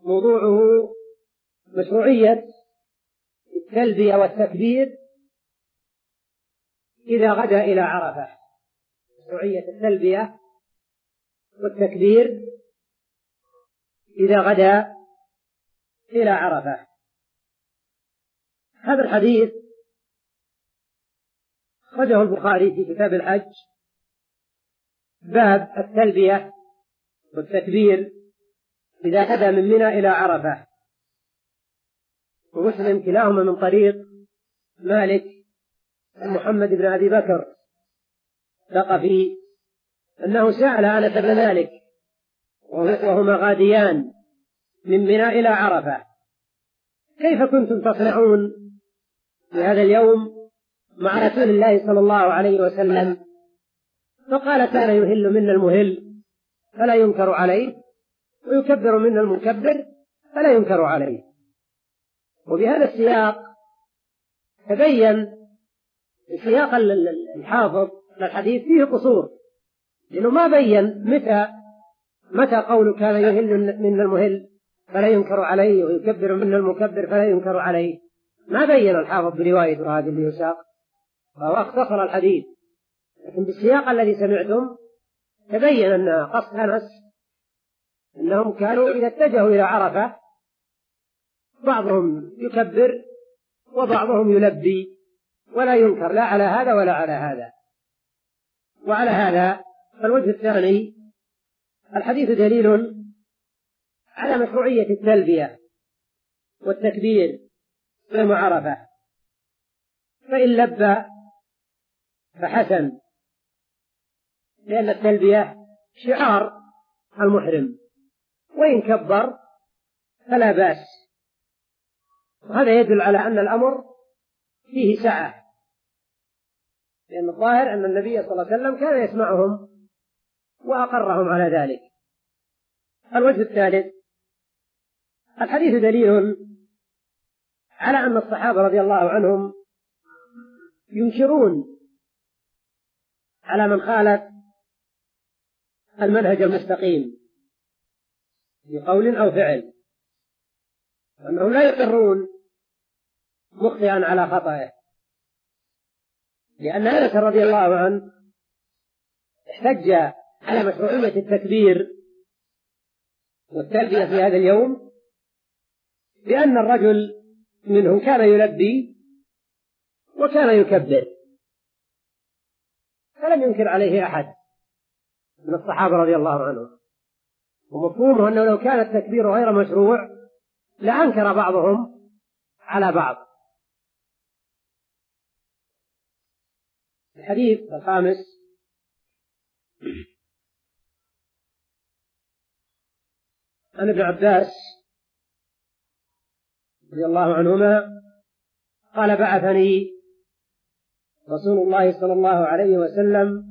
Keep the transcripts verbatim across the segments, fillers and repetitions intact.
موضوعه مشروعية التلبية والتكبير إذا غدا إلى عرفة. مشروعية التلبية والتكبير إذا غدا إلى عرفة. هذا الحديث أخرجه البخاري في كتاب الحج، باب التلبية والتكبير إذا غدا من منى إلى عرفة، ومسلم كلاهما من طريق مالك محمد بن أبي بكر ثقفي أنه سأل أنس بن مالك وهما غاديان من منى إلى عرفة: كيف كنتم تصنعون في هذا اليوم مع رسول الله صلى الله عليه وسلم؟ فقال: كان يهل منا المهل فلا ينكر عليه، ويكبر منا المكبر فلا ينكر عليه. وبهذا السياق تبين سياق الحافظ للحديث فيه قصور، لأنه ما بين متى متى قول كان يهل منا المهل فلا ينكر عليه ويكبر منا المكبر فلا ينكر عليه. ما بين الحافظ برواية هذه اليساق، فهو اختصر الحديث. لكن بالسياق الذي سمعتم تبين أن قصد أنس أنهم كانوا إذا اتجهوا إلى عرفة بعضهم يكبر وبعضهم يلبي، ولا ينكر لا على هذا ولا على هذا. وعلى هذا فالوجه الثاني: الحديث دليل على مشروعية التلبية والتكبير يوم عرفة، فإن لبى فحسن، لأن التلبية شعار المحرم، وإن كبر فلا بأس. وهذا يدل على أن الأمر فيه سعة، لأن الظاهر أن النبي صلى الله عليه وسلم كان يسمعهم وأقرهم على ذلك. الوجه الثالث: الحديث دليل على أن الصحابة رضي الله عنهم ينكرون على من خالف المنهج المستقيم بقول أو فعل، وأنهم لا يقرون مخطئا على خطئه، لأن أنس رضي الله عنه احتج على مشروعية التكبير والتلبية في هذا اليوم بأن الرجل منهم كان يلبي وكان يكبر، فلم ينكر عليه أحد من الصحابة رضي الله عنهم. ومفهومه أنه لو كان التكبير غير مشروع لأنكر بعضهم على بعض. الحديث الخامس: عن ابن عباس رضي الله عنهما قال: بعثني رسول الله صلى الله عليه وسلم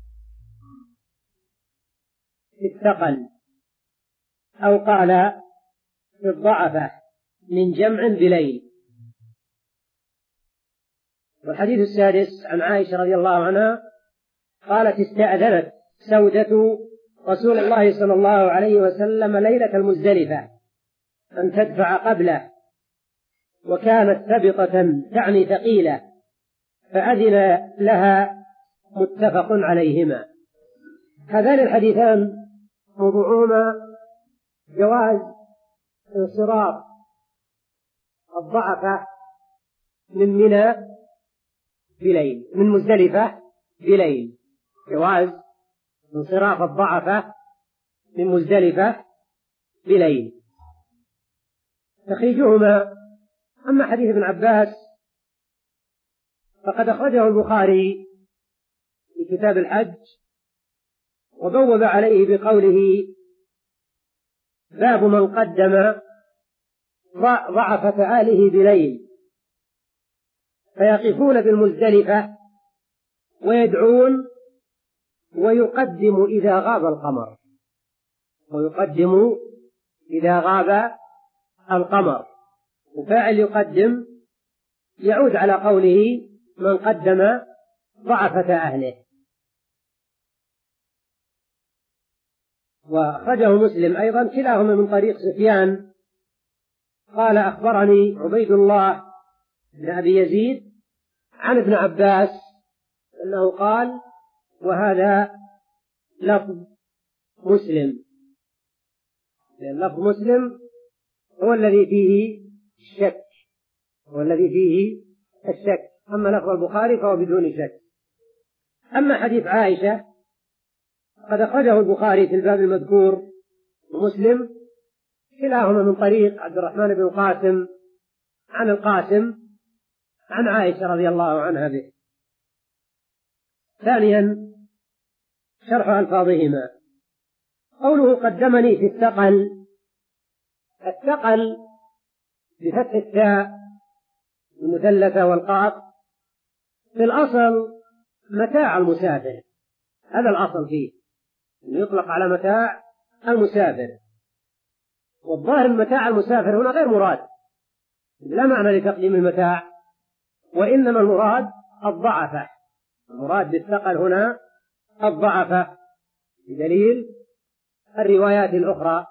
في الثقل، أو قال في الضعفة، من جمع بليل. والحديث السادس: عن عائشة رضي الله عنها قالت: استأذنت سودة رسول الله صلى الله عليه وسلم ليلة المزدلفة أن تدفع قبله، وكانت ثبطة تعني ثقيلة، فأذن لها، متفق عليهما. هذان الحديثان موضوعهما جواز انصراف الضعفة من منى بليل، من مزدلفة بليل، جواز انصراف الضعفة من مزدلفة بليل. تخريجهما: أما حديث ابن عباس فقد أخرجه البخاري في كتاب الحج، وبوب عليه بقوله: باب من قدم ضعفة آله بليل، فيقفون بالمزدلفة ويدعون، ويقدم إذا غاب القمر، ويقدم إذا غاب القمر. وفاعل يقدم يعود على قوله: من قدم ضعفة أهله. وأخرجه مسلم أيضا كلاهما من طريق سفيان قال أخبرني عبيد الله بن أبي يزيد عن ابن عباس أنه قال وهذا لفظ مسلم، لأن لفظ مسلم هو الذي فيه الشك، هو الذي فيه الشك، أما لفظ البخاري فهو بدون شك. أما حديث عائشة قد أخرجه البخاري في الباب المذكور ومسلم كلاهما من طريق عبد الرحمن بن القاسم عن القاسم عن عائشة رضي الله عنها به. ثانيا شرح ألفاظهما. قوله قدمني في الثقل، الثقل بفتح التاء المثلثة والقاف في الأصل متاع المسافر، هذا الأصل فيه يطلق على متاع المسافر، والظاهر متاع المسافر هنا غير مراد، لا معنى لتقديم المتاع، وإنما المراد الضعفة، المراد بالثقل هنا الضعفة بدليل الروايات الأخرى.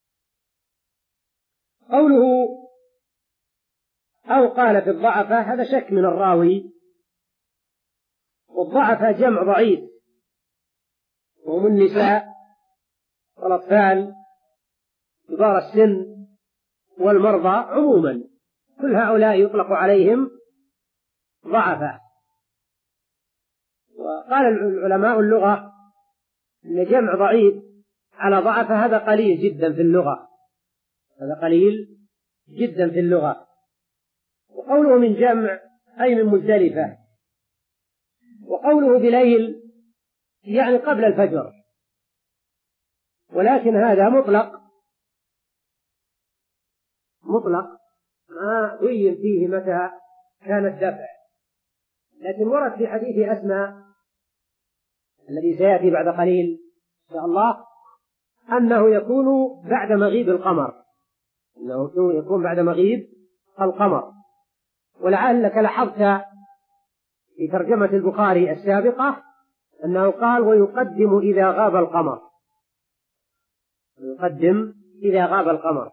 قوله أو قال في الضعفة هذا شك من الراوي، والضعفة جمع ضعيف وهم النساء والأطفال كبار السن والمرضى عموما، كل هؤلاء يطلق عليهم ضعفة. وقال العلماء اللغة أن جمع ضعيف على ضعفة هذا قليل جدا في اللغة، هذا قليل جدا في اللغة. وقوله من جمع أي من مزدلفة، وقوله بليل يعني قبل الفجر، ولكن هذا مطلق مطلق ما بين فيه متى كان الدفع، لكن ورد في حديث أسماء الذي سيأتي بعد قليل إن شاء الله أنه يكون بعد مغيب القمر، أنه يكون بعد مغيب القمر. ولعلك لاحظت في ترجمة البخاري السابقة أنه قال ويقدم إذا غاب القمر، يقدم إذا غاب القمر.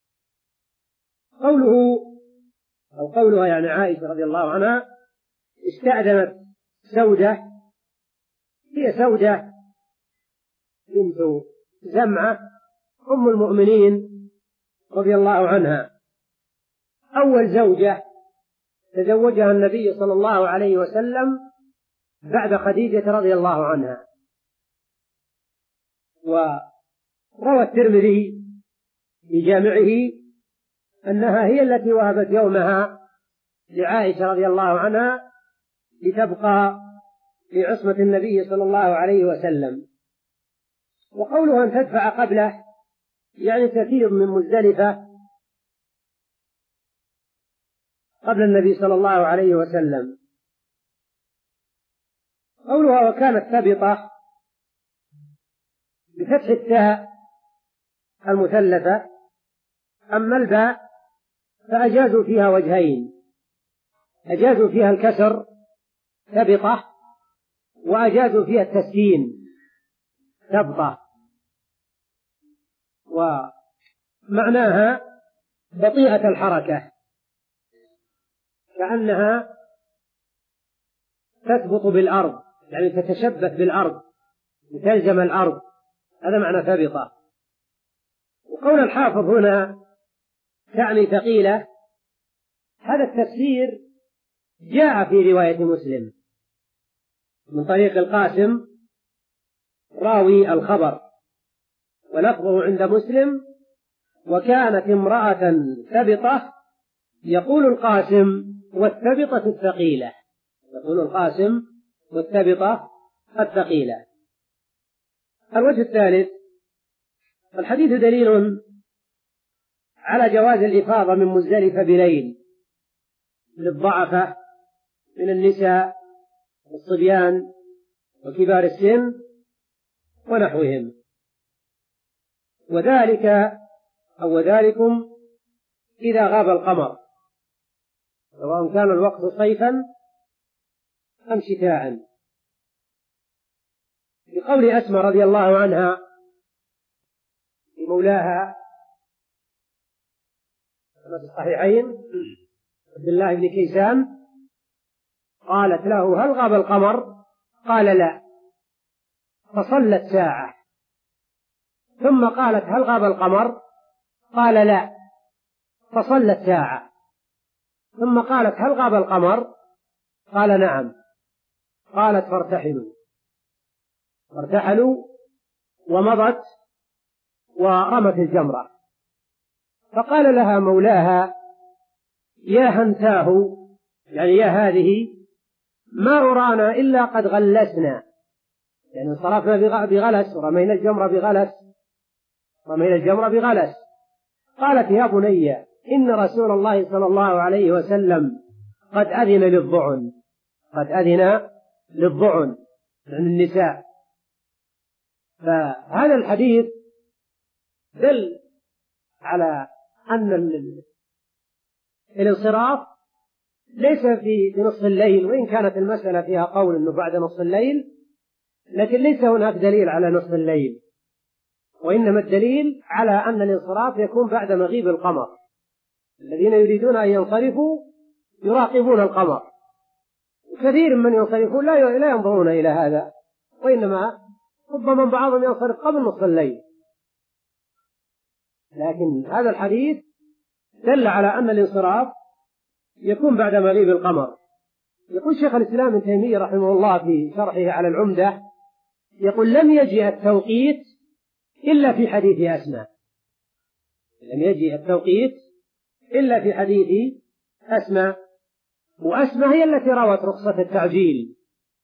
قوله أو قولها يعني عائشة رضي الله عنها استأذنت سودة، هي سودة بنت زمعة أم المؤمنين رضي الله عنها، أول زوجة تزوجها النبي صلى الله عليه وسلم بعد خديجة رضي الله عنها. وروى الترمذي في جامعه أنها هي التي وهبت يومها لعائشة رضي الله عنها لتبقى في عصمة النبي صلى الله عليه وسلم. وقولها أن تدفع قبله يعني تفيض من مزدلفة قبل النبي صلى الله عليه وسلم. قولها وكانت ثبطة بفتح التاء المثلثة، أما الباء فأجازوا فيها وجهين، أجازوا فيها الكسر ثبطة، وأجازوا فيها التسكين ثبطة، ومعناها بطيئة الحركة، كأنها تثبط بالأرض يعني تتشبث بالأرض تلزم الأرض، هذا معنى ثبطة. وقول الحافظ هنا تعني ثقيلة، هذا التفسير جاء في رواية مسلم من طريق القاسم راوي الخبر، ولفظه عند مسلم وكانت امرأة ثبطة، يقول القاسم والثبطة الثقيلة، يقول القاسم والثبطة الثقيلة. الوجه الثالث، الحديث دليل على جواز الإفاضة من مزدلفة بليل للضعفة من النساء والصبيان وكبار السن ونحوهم، وذلك أو ذلكم إذا غاب القمر، سواء كان الوقت صيفا أم شتاء. بقول أسماء رضي الله عنها لمولاها في الصحيحين عبد الله بن كيسان قالت له: هل غاب القمر؟ قال: لا. فصلت ساعة، ثم قالت: هل غاب القمر؟ قال: لا. فصلت ساعة، ثم قالت: هل غاب القمر؟ قال: نعم. قالت: فارتحلوا. فارتحلوا ومضت ورمت الجمرة. فقال لها مولاها: يا هنتاه، يعني يا هذه، ما أرانا إلا قد غلسنا، يعني انصرفنا بغلس ورمينا الجمرة بغلس رمينا الجمرة بغلس. قالت: يا بني، إن رسول الله صلى الله عليه وسلم قد أذن للضعن قد أذن للضعن من النساء. فهذا الحديث دل على أن الانصراف ليس في نصف الليل، وإن كانت المسألة فيها قول أنه بعد نصف الليل، لكن ليس هناك دليل على نصف الليل، وإنما الدليل على أن الانصراف يكون بعد مغيب القمر. الذين يريدون أن ينصرفوا يراقبون القمر، كثير من ينصرفون لا ينظرون إلى هذا، وإنما ربما بعضهم ينصرف قبل نصف الليل. لكن هذا الحديث دل على أن الانصراف يكون بعد مغيب القمر. يقول شيخ الإسلام ابن تيمية رحمه الله في شرحه على العمدة، يقول: لم يجئ التوقيت إلا في حديث أسماء لم يجئ التوقيت إلا في حديث أسماء وأسماء هي التي روت رخصة التعجيل.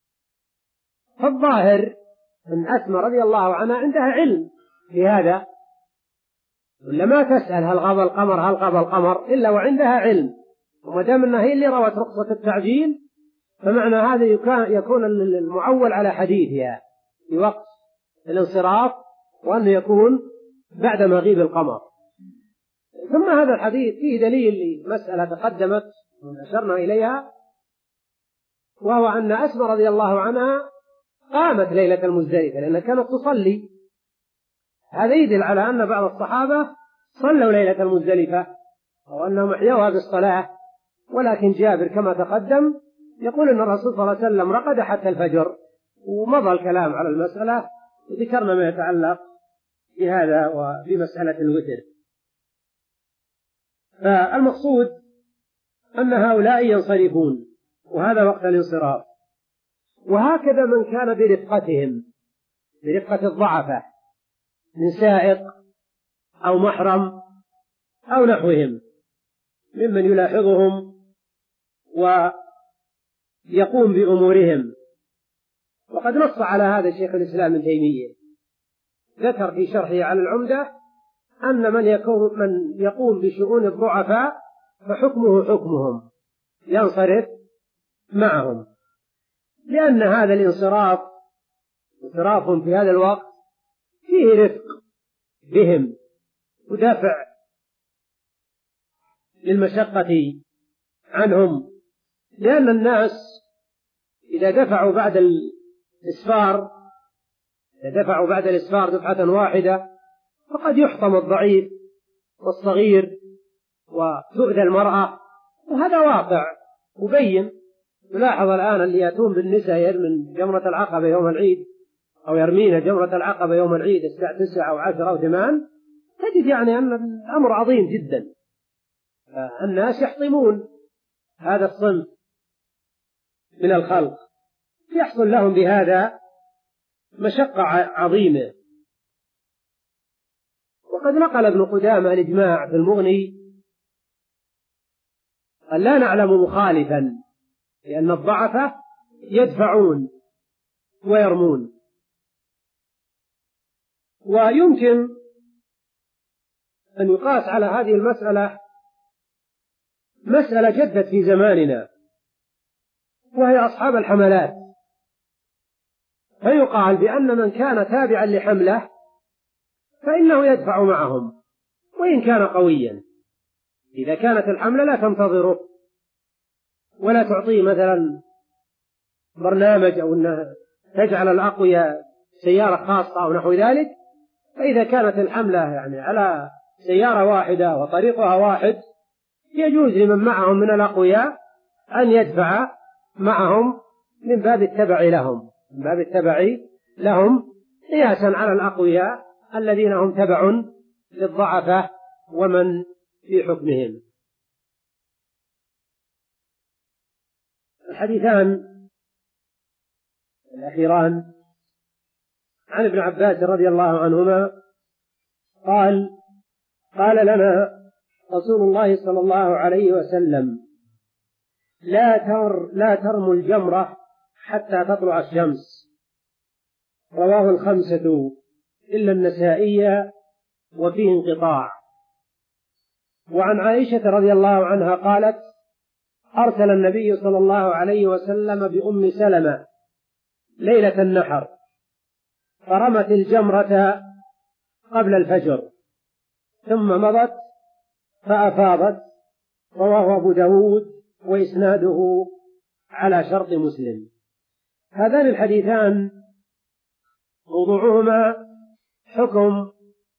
فالظاهر أن أسماء رضي الله عنها عندها علم في هذا، ولا ما تسأل هل غاب القمر هل غاب القمر إلا وعندها علم، وما دام أنها هي اللي روت رخصة التعجيل فمعنى هذا يكون المعول على حديثها في وقت الانصراف، وأنه يكون بعد مغيب القمر. ثم هذا الحديث فيه دليل لمسألة تقدمت وأشرنا إليها، وهو أن أسماء رضي الله عنها قامت ليلة المزدلفة لأنها كانت تصلي. هذا يدل على أن بعض الصحابة صلوا ليلة المزدلفة أو أنهم أحيوها بالصلاة، ولكن جابر كما تقدم يقول أن الرسول صلى الله عليه وسلم رقد حتى الفجر، ومضى الكلام على المسألة وذكرنا ما يتعلق بهذا وبمسألة الوتر. فالمقصود أن هؤلاء ينصرفون، وهذا وقت الانصراف. وهكذا من كان برفقتهم برفقة الضعفة من سائق أو محرم أو نحوهم ممن يلاحظهم ويقوم بأمورهم. وقد نص على هذا شيخ الإسلام ابن تيمية، ذكر في شرحه على العمدة أن من يكون من يقوم بشؤون الضعفاء فحكمه حكمهم، ينصرف معهم، لأن هذا الانصراف انصراف في هذا الوقت فيه رفق بهم ودافع للمشقة عنهم، لأن الناس إذا دفعوا بعد الإسفار إذا دفعوا بعد الإسفار دفعة واحدة فقد يحطم الضعيف والصغير وتؤذى المرأة، وهذا واقع مبين. نلاحظ الآن اللي يأتون بالنساء يرمين جمرة العقبة يوم العيد أو يرمين جمرة العقبة يوم العيد الساعة تسعة أو عشرة أو ثمان، تجد يعني أن الأمر عظيم جدا. الناس يحطمون هذا الصنف من الخلق، يحصل لهم بهذا مشقة عظيمة. وقد نقل ابن قدامة الإجماع في المغني قال: لا نعلم مخالفا، لأن الضعفة يدفعون ويرمون. ويمكن أن يقاس على هذه المسألة مسألة جدت في زماننا، وهي أصحاب الحملات. فيقال بأن من كان تابعا لحملة فإنه يدفع معهم وإن كان قويا، إذا كانت الحملة لا تنتظره ولا تعطيه مثلا برنامج أو أنها تجعل الأقوياء سيارة خاصة أو نحو ذلك. فإذا كانت الحملة يعني على سيارة واحدة وطريقها واحد يجوز لمن معهم من الأقوياء أن يدفع معهم من باب التبع لهم من باب التبع لهم قياسا على الأقوياء الذين هم تبع للضعفاء ومن في حكمهم. الحديثان الأخيران عن ابن عباس رضي الله عنهما قال قال لنا رسول الله صلى الله عليه وسلم لا تر لا ترموا الجمرة حتى تطلع الشمس، رواه الخمسة إلا النسائي وفيه انقطاع. وعن عائشة رضي الله عنها قالت أرسل النبي صلى الله عليه وسلم بأم سلمة ليلة النحر فرمت الجمرة قبل الفجر ثم مضت فأفاضت، رواه أبو داود وإسناده على شرط مسلم. هذان الحديثان موضوعهما حكم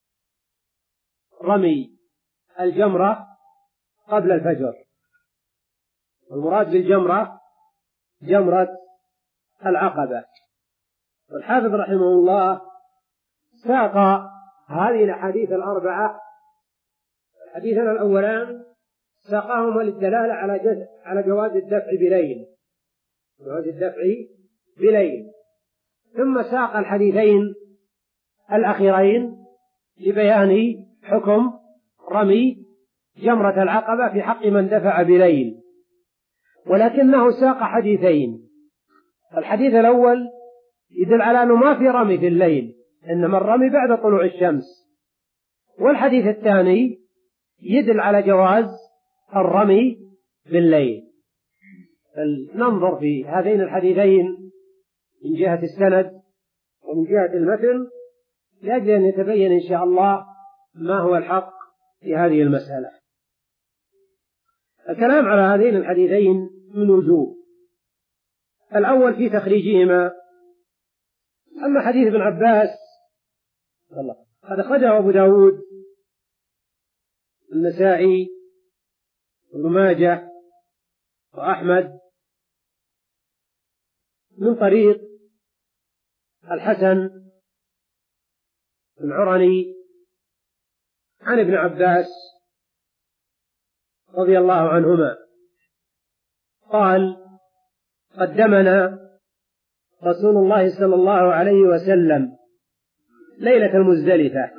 رمي الجمرة قبل الفجر، والمراد بالجمرة جمرة العقبة. والحافظ رحمه الله ساق هذه الأحاديث الأربعة، حديثنا الأولان ساقهما للدلالة على على جواز الدفع بليل جواز الدفع بليل ثم ساق الحديثين الأخيرين لبيان حكم رمي جمرة العقبة في حق من دفع بليل، ولكنه ساق حديثين. الحديث الأول يدل على أنه ما في رمي في الليل، إنما الرمي بعد طلوع الشمس، والحديث الثاني يدل على جواز الرمي بالليل. فلننظر في هذين الحديثين من جهة السند ومن جهة المتن لأجل أن يتبين إن شاء الله ما هو الحق في هذه المسألة. الكلام على هذين الحديثين من وجوه. الأول في تخريجهما، أما حديث ابن عباس قد أخرجه أبو داود النسائي وابن ماجه وأحمد من طريق الحسن العرني عن ابن عباس رضي الله عنهما قال قدمنا رسول الله صلى الله عليه وسلم ليلة المزدلفة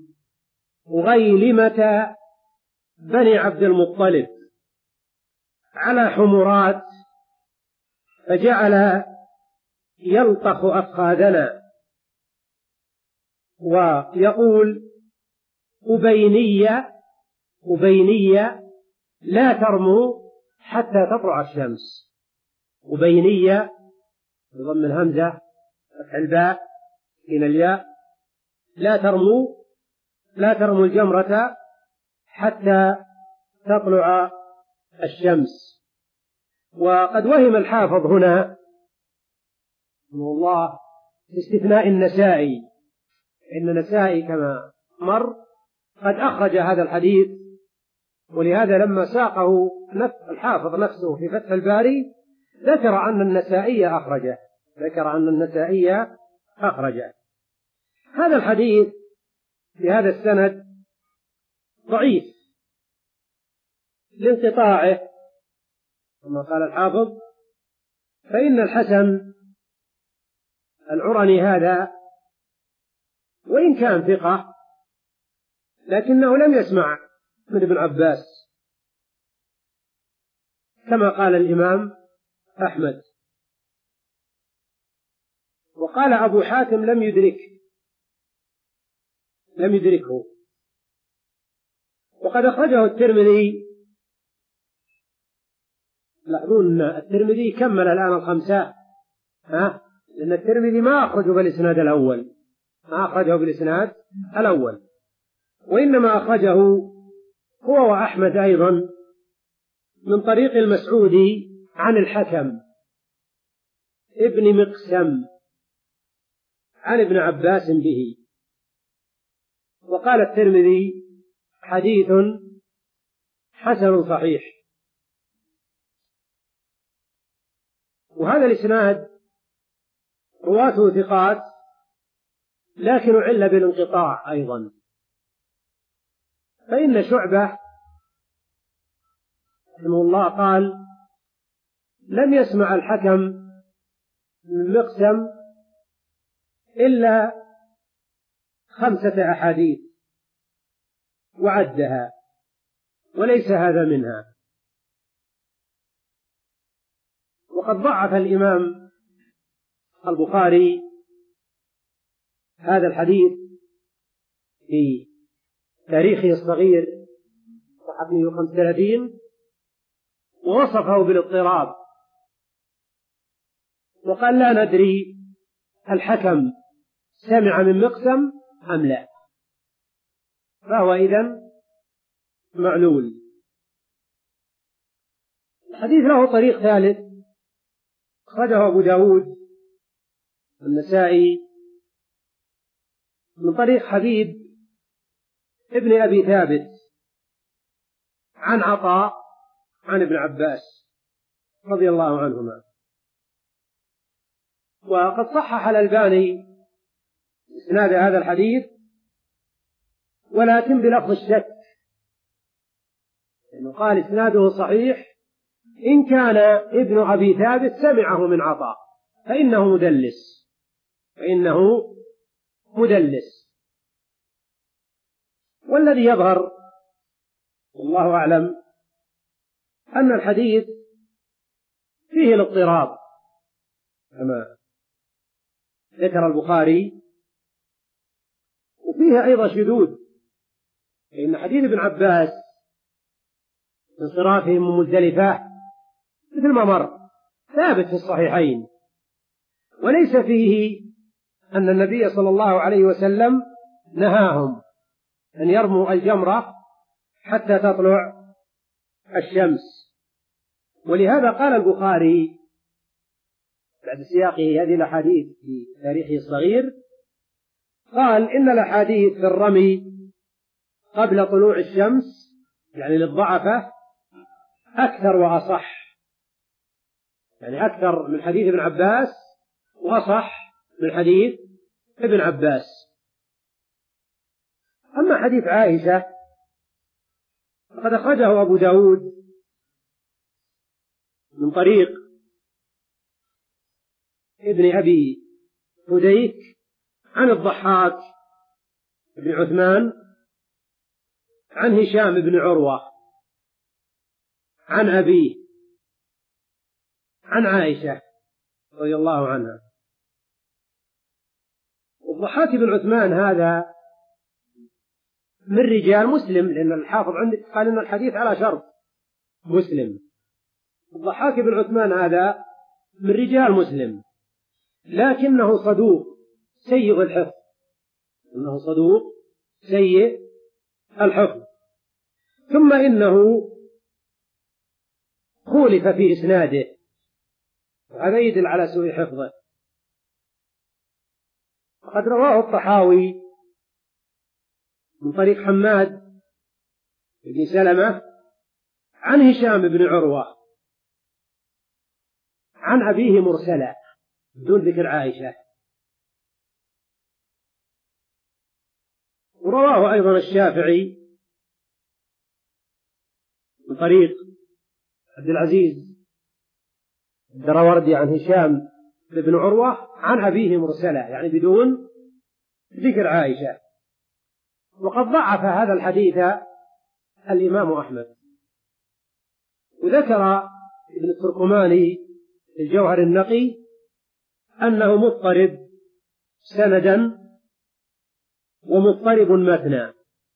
وغيلمة بني عبد المطلب على حمرات، فجعل يلطخ أفخاذنا ويقول أبينية أبينية لا ترموا حتى تطلع الشمس. أبينية بضم الهمزة فتح الباء إلى الياء، لا ترموا لا ترموا الجمرة حتى تطلع الشمس. وقد وهم الحافظ هنا رحمه الله باستثناء النسائي، إن النسائي كما مر قد أخرج هذا الحديث، ولهذا لما ساقه الحافظ نفسه في فتح الباري ذكر أن النسائي أخرجه ذكر أن النسائي أخرجه. هذا الحديث في هذا السند ضعيف لانقطاعه كما قال الحافظ، فإن الحسن العرني هذا وإن كان ثقة لكنه لم يسمع من ابن عباس كما قال الإمام أحمد. وقال أبو حاتم لم يدرك لم يدركه. وقد أخرجه الترمذي، لاحظون الترمذي كمل الآن الخمسة، ها؟ لأن الترمذي ما أخرجه بالإسناد الأول ما أخرجه بالإسناد الأول وإنما أخرجه هو وأحمد أيضا من طريق المسعودي عن الحكم ابن مقسم عن ابن عباس به. وقال الترمذي حديث حسن صحيح. وهذا الإسناد رواته ثقات، لكن عل بالانقطاع أيضا، فإن شعبة رحمه الله قال: لم يسمع الحكم من مقسم إلا خمسة أحاديث وعدها، وليس هذا منها. وقد ضعف الإمام البخاري هذا الحديث في تاريخه الصغير صفحة مئة وخمسة وثلاثين، ووصفه بالاضطراب، وقال: لا ندري الحكم سمع من مقسم أم لا، فهو إذن معلول. الحديث له طريق ثالث أخرجه أبو داود والنسائي من طريق حبيب ابن أبي ثابت عن عطاء عن ابن عباس رضي الله عنهما. وقد صحح الألباني إسناد هذا الحديث، ولكن بلفظ الشك، لأنه قال إسناده صحيح إن كان ابن أبي ثابت سمعه من عطاء فإنه مدلس فإنه مدلس والذي يظهر والله أعلم أن الحديث فيه الاضطراب كما ذكر البخاري، وفيه أيضا شذوذ، لأن حديث ابن عباس انصرافهم من مزدلفة مثل ما مر ثابت في الصحيحين، وليس فيه أن النبي صلى الله عليه وسلم نهاهم أن يرموا الجمرة حتى تطلع الشمس. ولهذا قال البخاري بعد سياقه هذه الأحاديث في تاريخه الصغير، قال: إن الأحاديث في الرمي قبل طلوع الشمس يعني للضعفة أكثر وأصح، يعني أكثر من حديث ابن عباس وأصح من حديث ابن عباس. أما حديث عائشة فقد أخرجه أبو داود من طريق ابن أبي فديك عن الضحاك بن عثمان عن هشام بن عروة عن أبيه عن عائشة رضي الله عنها. والضحاك بن عثمان هذا من رجال مسلم، لأن الحافظ عندك قال إن الحديث على شرط مسلم. الضحاك بن عثمان هذا من رجال مسلم، لكنه صدوق سيء الحفظ إنه صدوق سيء الحفظ ثم إنه خولف في إسناده، وهذا يدل على سوء حفظه. وقد رواه الطحاوي من طريق حماد بن سلمة عن هشام بن عروة عن أبيه مرسلا بدون ذكر عائشة. ورواه أيضا الشافعي من طريق عبد العزيز الدراوردي عن هشام بن عروة عن أبيه مرسلا يعني بدون ذكر عائشة. وقد ضعف هذا الحديث الإمام أحمد، وذكر ابن التركماني في الجوهر النقي أنه مضطرب سندا ومضطرب متنا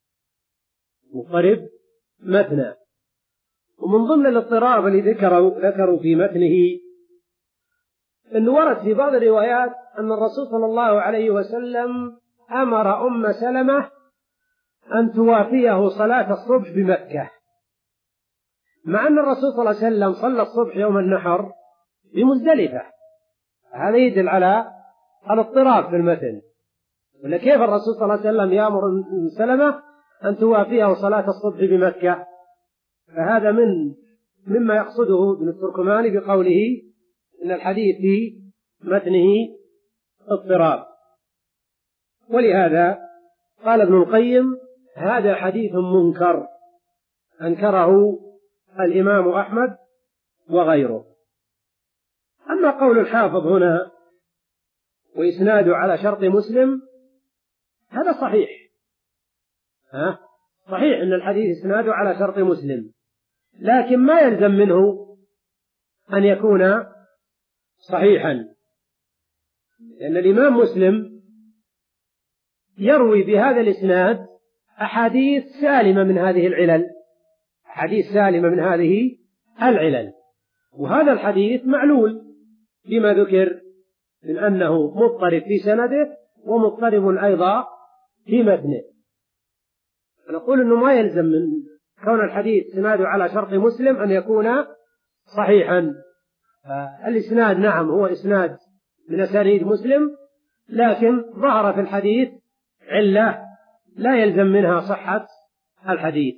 مضطرب متنا ومن ضمن الاضطراب اللي ذكروا ذكروا في متنه أنه ورد في بعض الروايات أن الرسول صلى الله عليه وسلم أمر أم سلمة أن توافيه صلاة الصبح بمكة، مع أن الرسول صلى الله عليه وسلم صلى الصبح يوم النحر بمزدلفة. هذا يدل على الاضطراب في المتن، ولا كيف الرسول صلى الله عليه وسلم يأمر أم سلمة أن توافيه صلاة الصبح بمكة؟ فهذا من مما يقصده ابن التركماني بقوله إن الحديث في متنه اضطراب. ولهذا قال ابن القيم هذا حديث منكر أنكره الإمام أحمد وغيره. أما قول الحافظ هنا وإسناده على شرط مسلم هذا صحيح، ها؟ صحيح أن الحديث إسناده على شرط مسلم، لكن ما يلزم منه أن يكون صحيحا، لأن الإمام مسلم يروي بهذا الإسناد أحاديث سالمة من هذه العلل، أحاديث سالمة من هذه العلل، وهذا الحديث معلول بما ذكر من أنه مضطرب في سنده ومضطرب أيضا في متنه. نقول أنه ما يلزم من كون الحديث إسناده على شرط مسلم أن يكون صحيحا. الإسناد نعم هو إسناد من أسانيد مسلم، لكن ظهر في الحديث علة لا يلزم منها صحة الحديث.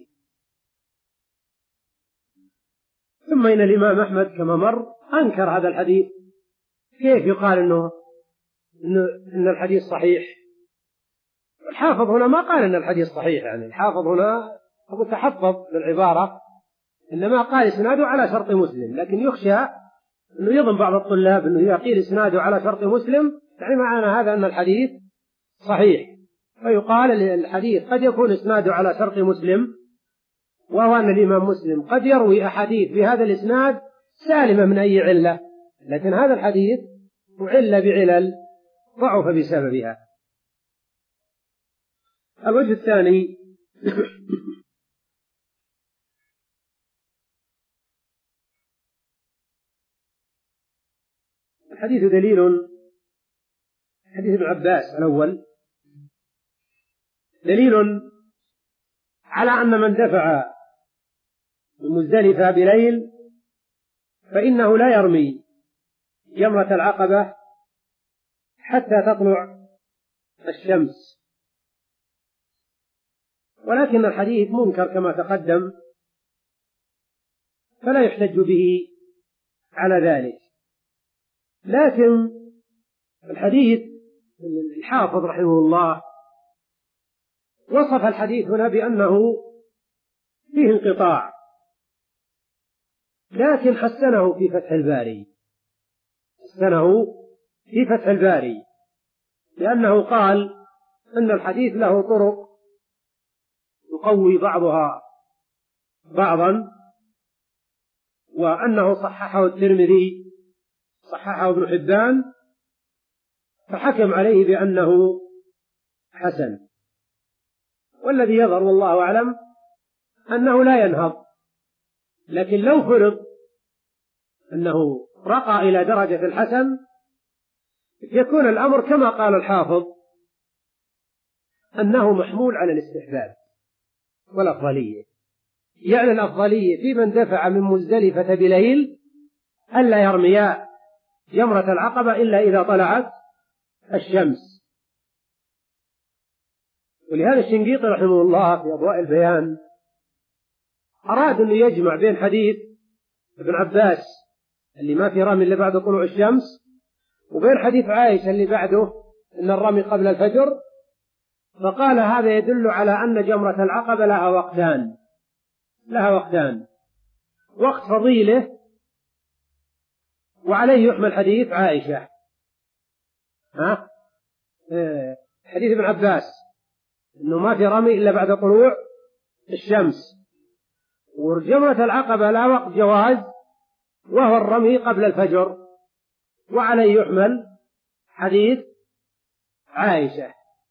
ثم إن الإمام أحمد كما مر أنكر هذا الحديث. كيف يقال إنه إن الحديث صحيح؟ الحافظ هنا ما قال إن الحديث صحيح، يعني الحافظ هنا هو تحفظ بالعبارة، إنما قال إسناده على شرط مسلم، لكن يخشى أنه يظن بعض الطلاب أنه يقيل إسناده على شرط مسلم يعني معنى هذا أن الحديث صحيح، فيقال الحديث قد يكون إسناده على شرط مسلم، وهو أن الإمام مسلم قد يروي أحاديث بهذا الإسناد سالمة من أي علة، لكن هذا الحديث معل بعلل ضعف بسببها. الوجه الثاني الحديث دليل، حديث ابن عباس الأول دليل على أن من دفع من مزدلفة بليل فإنه لا يرمي جمرة العقبة حتى تطلع الشمس، ولكن الحديث منكر كما تقدم فلا يحتج به على ذلك. لكن الحديث الحافظ رحمه الله وصف الحديث هنا بأنه فيه انقطاع، لكن حسنه في فتح الباري، حسنه في فتح الباري لأنه قال أن الحديث له طرق يقوي بعضها بعضا، وأنه صححه الترمذي صححه ابن حبان فحكم عليه بأنه حسن. والذي يظهر والله أعلم أنه لا ينهض، لكن لو فرض أنه رقى إلى درجة الحسن يكون الأمر كما قال الحافظ أنه محمول على الاستحباب والأفضلية، يعني الأفضلية في من دفع من مزدلفة بليل ألا يرميا جمرة العقبة إلا إذا طلعت الشمس. ولهذا الشنقيطي رحمه الله في أضواء البيان أراد أن يجمع بين حديث ابن عباس اللي ما في رمي إلا بعد طلوع الشمس وبين حديث عائشة اللي بعده إن الرمي قبل الفجر، فقال هذا يدل على أن جمرة العقبة لها وقتان لها وقتان وقت فضيلة وعليه يحمل حديث عائشة، ها اه حديث ابن عباس إنه ما في رمي إلا بعد طلوع الشمس، وجمرة العقبة لا وقت جواز وهو الرمي قبل الفجر، وعليه يحمل حديث عائشة.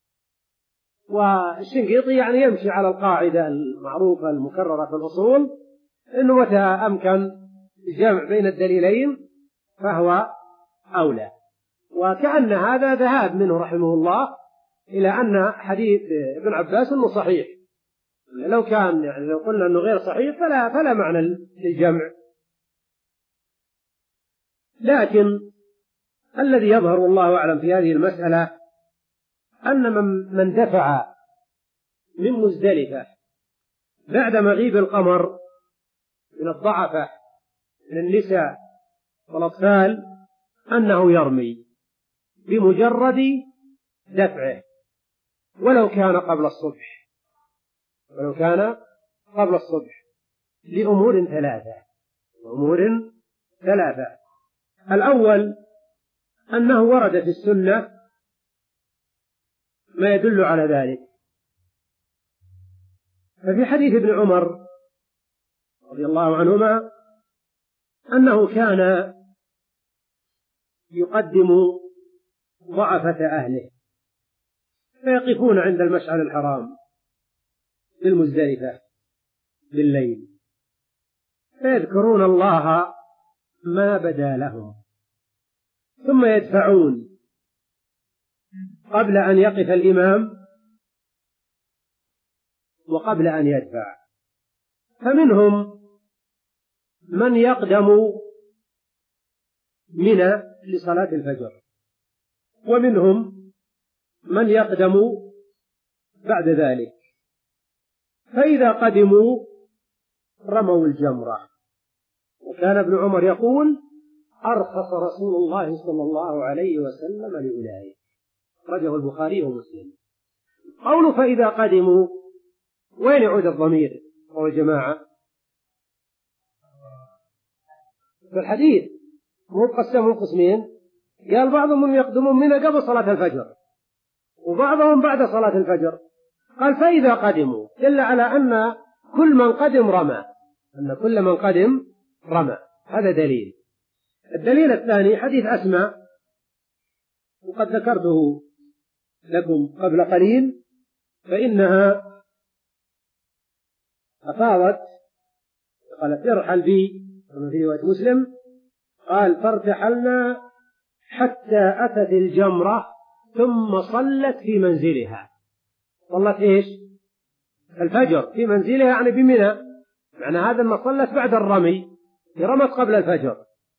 والشنقيطي يعني يمشي على القاعدة المعروفة المكررة في الأصول إنه متى أمكن الجمع بين الدليلين فهو أولى، وكأن هذا ذهاب منه رحمه الله إلى أن حديث ابن عباس إنه صحيح، لو كان يعني لو قلنا إنه غير صحيح فلا فلا معنى للجمع. لكن الذي يظهر والله أعلم في هذه المسألة أن من دفع من مزدلفة بعد مغيب القمر من الضعفة من النساء والأطفال أنه يرمي بمجرد دفعه ولو كان قبل الصبح ولو كان قبل الصبح لأمور ثلاثة أمور ثلاثة الأول أنه ورد في السنة ما يدل على ذلك. ففي حديث ابن عمر رضي الله عنهما أنه كان يقدم ضعفة أهله فيقفون عند المشعر الحرام في المزدلفة بالليل فيذكرون الله ما بدا لهم ثم يدفعون قبل أن يقف الإمام وقبل أن يدفع. فمنهم من يقدم منى لصلاة الفجر ومنهم من يقدم بعد ذلك. فإذا قدموا رموا الجمرة. وكان ابن عمر يقول أرخص رسول الله صلى الله عليه وسلم لأولئك. رجه البخاري ومسلم. قوله فإذا قدموا وين يعود الضمير أو الجماعة؟ في الحديث مو قسموا قسمين، قال بعضهم يقدمون من قبل صلاة الفجر وبعضهم بعد صلاة الفجر. قال فإذا قدموا دل على أن كل من قدم رمى أن كل من قدم رمى. هذا دليل. الدليل الثاني حديث أسماء وقد ذكرته لكم قبل قليل فإنها أفاضت قالت ارحل بي كما في رواية مسلم قال فارتحلنا حتى أتت الجمرة ثم صلت في منزلها. صلت إيش؟ الفجر في منزلها يعني بمنى. معنى هذا ما صلت بعد الرمي رمت قبل الفجر.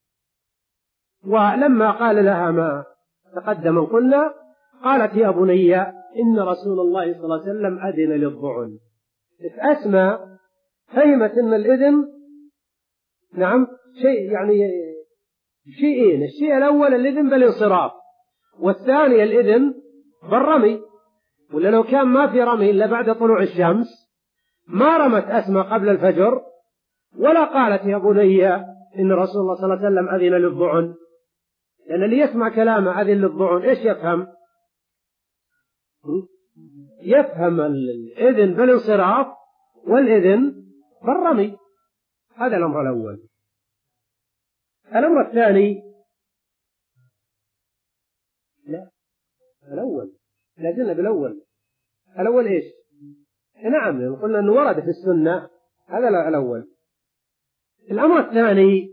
ولما قال لها ما تقدم قلنا قالت يا بني إن رسول الله صلى الله عليه وسلم أذن للضعن. أسماء فهمت أن الإذن نعم شيء يعني شيئين. الشيء الأول الإذن بالانصراف والثاني الإذن بالرمي. ولا لو كان ما في رمي إلا بعد طلوع الشمس ما رمت أسماء قبل الفجر ولا قالت يا بني إن رسول الله صلى الله عليه وسلم أذن للضعن. لأن اللي يسمع كلامه أذن للضعن إيش يفهم؟ يفهم الإذن بالانصراف والإذن بالرمي. هذا الأمر الأول. الأمر الثاني لا الأول لازلنا بالأول. الأول إيش؟ نعم قلنا أنه ورد في السنة. هذا الأول. الأمر الثاني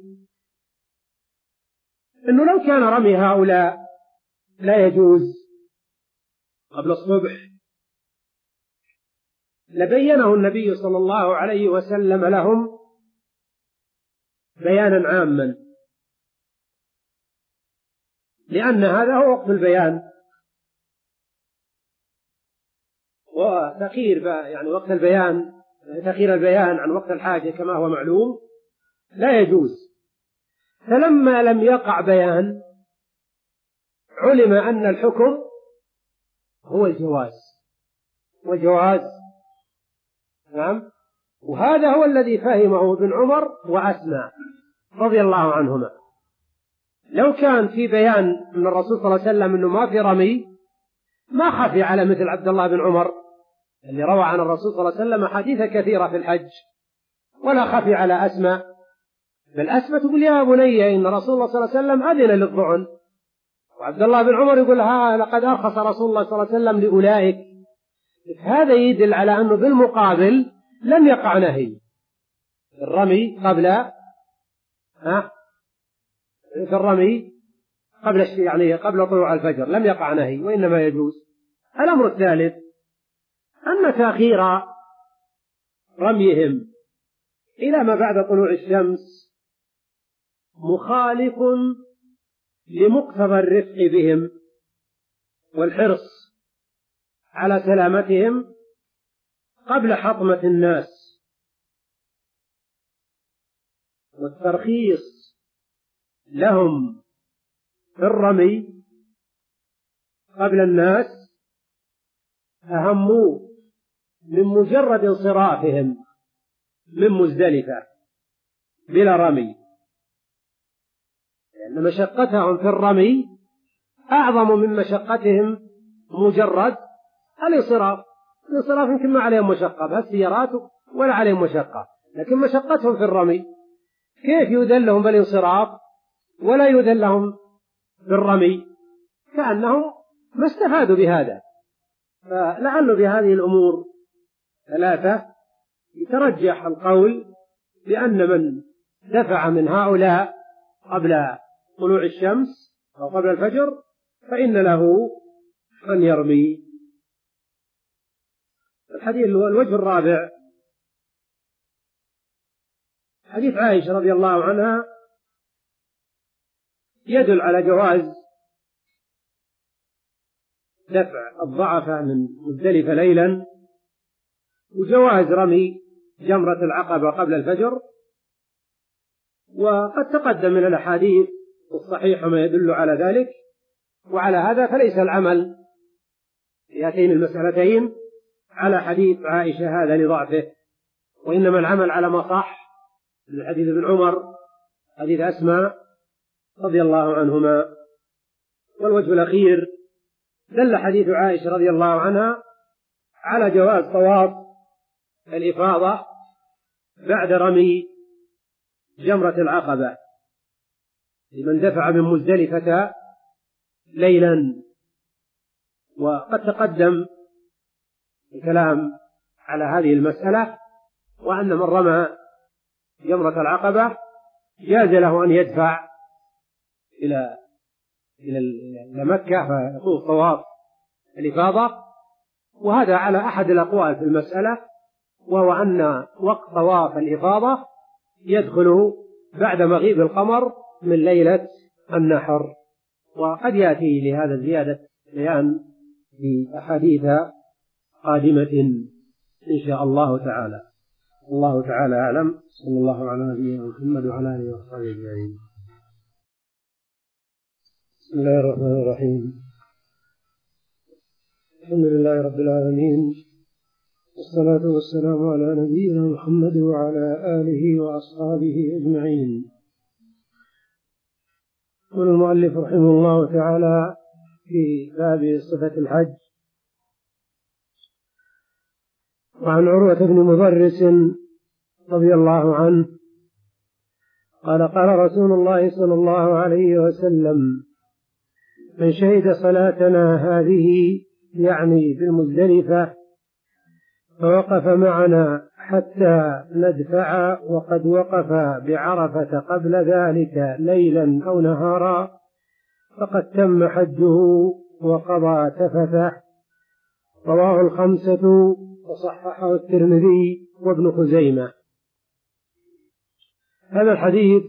أنه لو كان رمي هؤلاء لا يجوز قبل الصبح لبينه النبي صلى الله عليه وسلم لهم بيانا عاما لأن هذا هو وقت البيان. وتأخير يعني وقت البيان تأخير البيان عن وقت الحاجة كما هو معلوم لا يجوز. فلما لم يقع بيان علم أن الحكم هو الجواز والجواز نعم. وهذا هو الذي فهمه ابن عمر وأسماء رضي الله عنهما. لو كان في بيان من الرسول صلى الله عليه وسلم أنه ما في رمي ما خفي على مثل عبد الله بن عمر اللي روى عن الرسول صلى الله عليه وسلم حديث كثيرة في الحج ولا خفي على أسماء. بل أسماء تقول يا بني إن رسول الله صلى الله عليه وسلم أذن للضعن. وعبد الله بن عمر يقول ها لقد أرخص رسول الله صلى الله عليه وسلم لأولئك. هذا يدل على أنه بالمقابل لم يقع نهي الرمي قبل ها في الرمي قبل يعني قبل طلوع الفجر لم يقع نهي وإنما يجوز. الأمر الثالث أن تأخير رميهم إلى ما بعد طلوع الشمس مخالف لمقتضى الرفق بهم والحرص على سلامتهم قبل حطمة الناس. والترخيص لهم في الرمي قبل الناس أهم من مجرد انصرافهم من مزدلفة بلا رمي، لأن مشقتهم في الرمي أعظم من مشقتهم مجرد الانصراف. الانصراف يمكن ما عليهم مشقة، بس سيارات ولا عليهم مشقة، لكن مشقتهم في الرمي كيف يذل لهم بالانصراف ولا يذل لهم بالرمي؟ كأنهم ما استفادوا بهذا. فلعل بهذه الأمور ثلاثة يترجح القول بأن من دفع من هؤلاء قبل طلوع الشمس أو قبل الفجر فإن له أن يرمي. الحديث الوجه الرابع حديث عائشة رضي الله عنها يدل على جواز دفع الضعفة من مزدلفة ليلا وجواز رمي جمرة العقبة قبل الفجر. وقد تقدم من الأحاديث الصحيحة ما يدل على ذلك، وعلى هذا فليس العمل في هاتين المسألتين على حديث عائشة هذا لضعفه، وإنما العمل على ما صح من حديث ابن عمر حديث أسماء رضي الله عنهما. والوجه الأخير دل حديث عائشة رضي الله عنها على جواز طواف الإفاضة بعد رمي جمرة العقبة لمن دفع من مزدلفة ليلا. وقد تقدم الكلام على هذه المسألة، وأن من رمى جمرة العقبة جاز له أن يدفع إلى إلى مكة فيطوف طواف الإفاضة، وهذا على أحد الأقوال في المسألة، وهو أن وقت طواف الإفاضة يدخل بعد مغيب القمر من ليلة النحر. وقد يأتي لهذا زيادة بيان في أحاديث قادمة إن شاء الله تعالى. الله تعالى أعلم. صلى الله على نبينا محمد وعلى آله وصحبه أجمعين. بسم الله الرحمن الرحيم. الحمد لله رب العالمين، والصلاة والسلام على نبينا محمد وعلى آله وأصحابه أجمعين. يقول المؤلف رحمه الله تعالى في باب صفة الحج: وعن عروة بن مضرس رضي الله عنه قال: قال رسول الله صلى الله عليه وسلم: من شهد صلاتنا هذه، يعني في المزدلفة، فوقف معنا حتى ندفع، وقد وقف بعرفة قبل ذلك ليلا أو نهارا، فقد تم حجه وقضى تفثه. رواه الخمسة وصححه الترمذي وابن خزيمة. هذا الحديث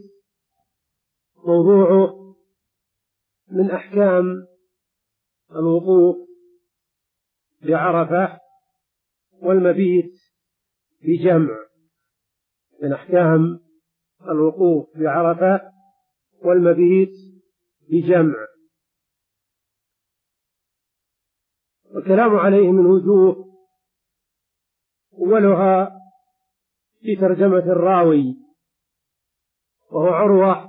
موضوعه من أحكام الوقوف بعرفة والمبيت بجمع، من أحكام الوقوف بعرفة والمبيت بجمع. والكلام عليه من وجوه، أولها في ترجمة الراوي وهو عروة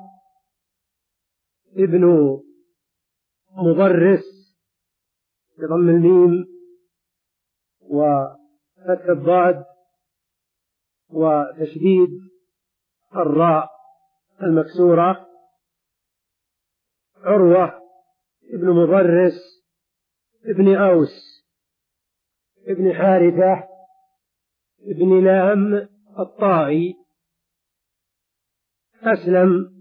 ابن مضرس بضم الميم وفتح الضاد وتشديد الراء المكسورة. عروة ابن مضرس ابن أوس ابن حارثة ابن لام الطائي، أسلم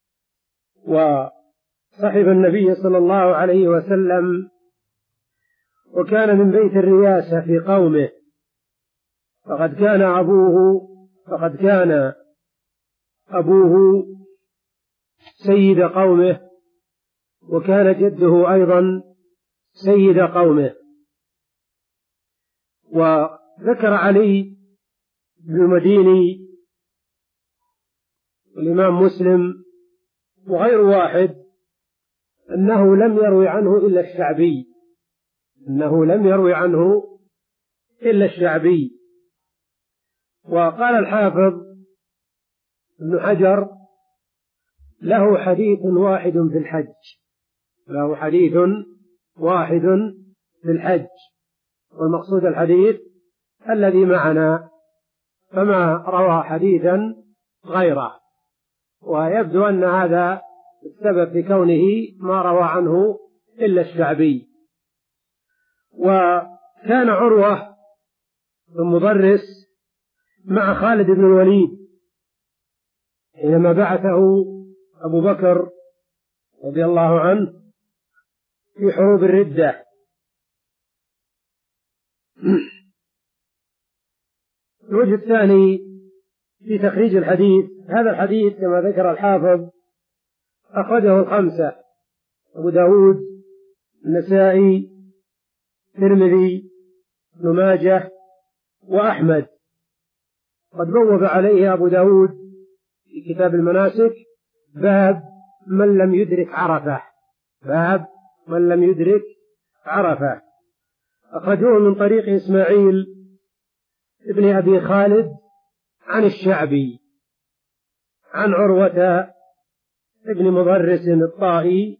وصحب النبي صلى الله عليه وسلم، وكان من بيت الرياسة في قومه، فقد كان أبوه فقد كان أبوه سيد قومه، وكان جده أيضا سيد قومه. وذكر علي بن المديني والإمام مسلم وغير واحد أنه لم يروي عنه إلا الشعبي أنه لم يروي عنه إلا الشعبي. وقال الحافظ ابن حجر له حديث واحد في الحج له حديث واحد في الحج والمقصود الحديث الذي معنا، فما روى حديثا غيره، ويبدو أن هذا السبب في كونه ما روى عنه إلا الشعبي. وكان عروة بن مضرس مع خالد بن الوليد حينما بعثه أبو بكر رضي الله عنه في حروب الردة. الوجه الثاني في تخريج الحديث، هذا الحديث كما ذكر الحافظ أخرجه الخمسة: أبو داود، النسائي، الترمذي، ابن ماجه، وأحمد. قد بوب عليه أبو داود في كتاب المناسك باب من لم يدرك عرفة باب من لم يدرك عرفة. أخرجوه من طريق إسماعيل ابن أبي خالد عن الشعبي عن عروة ابن مضرس الطائي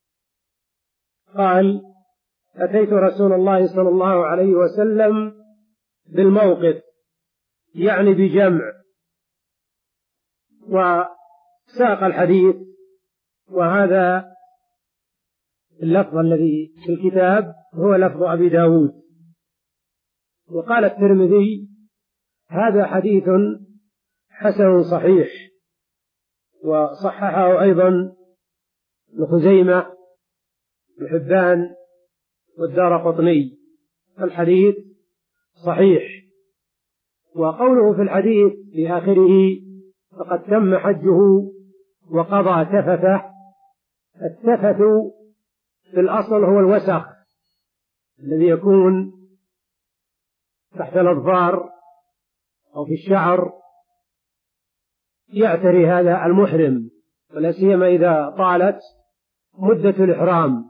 قال: أتيت رسول الله صلى الله عليه وسلم بالموقف، يعني بجمع، وساق الحديث. وهذا اللفظ الذي في الكتاب هو لفظ أبي داود. وقال الترمذي: هذا حديث حسن صحيح، وصححه أيضا ابن خزيمة بن حبان والدارقطني. الحديث صحيح. وقوله في الحديث في آخره: فقد تم حجه وقضى تفثه. التفث في الأصل هو الوسخ الذي يكون تحت الأظفار أو في الشعر، يعتري هذا المحرم، ولا سيما إذا طالت مدة الإحرام.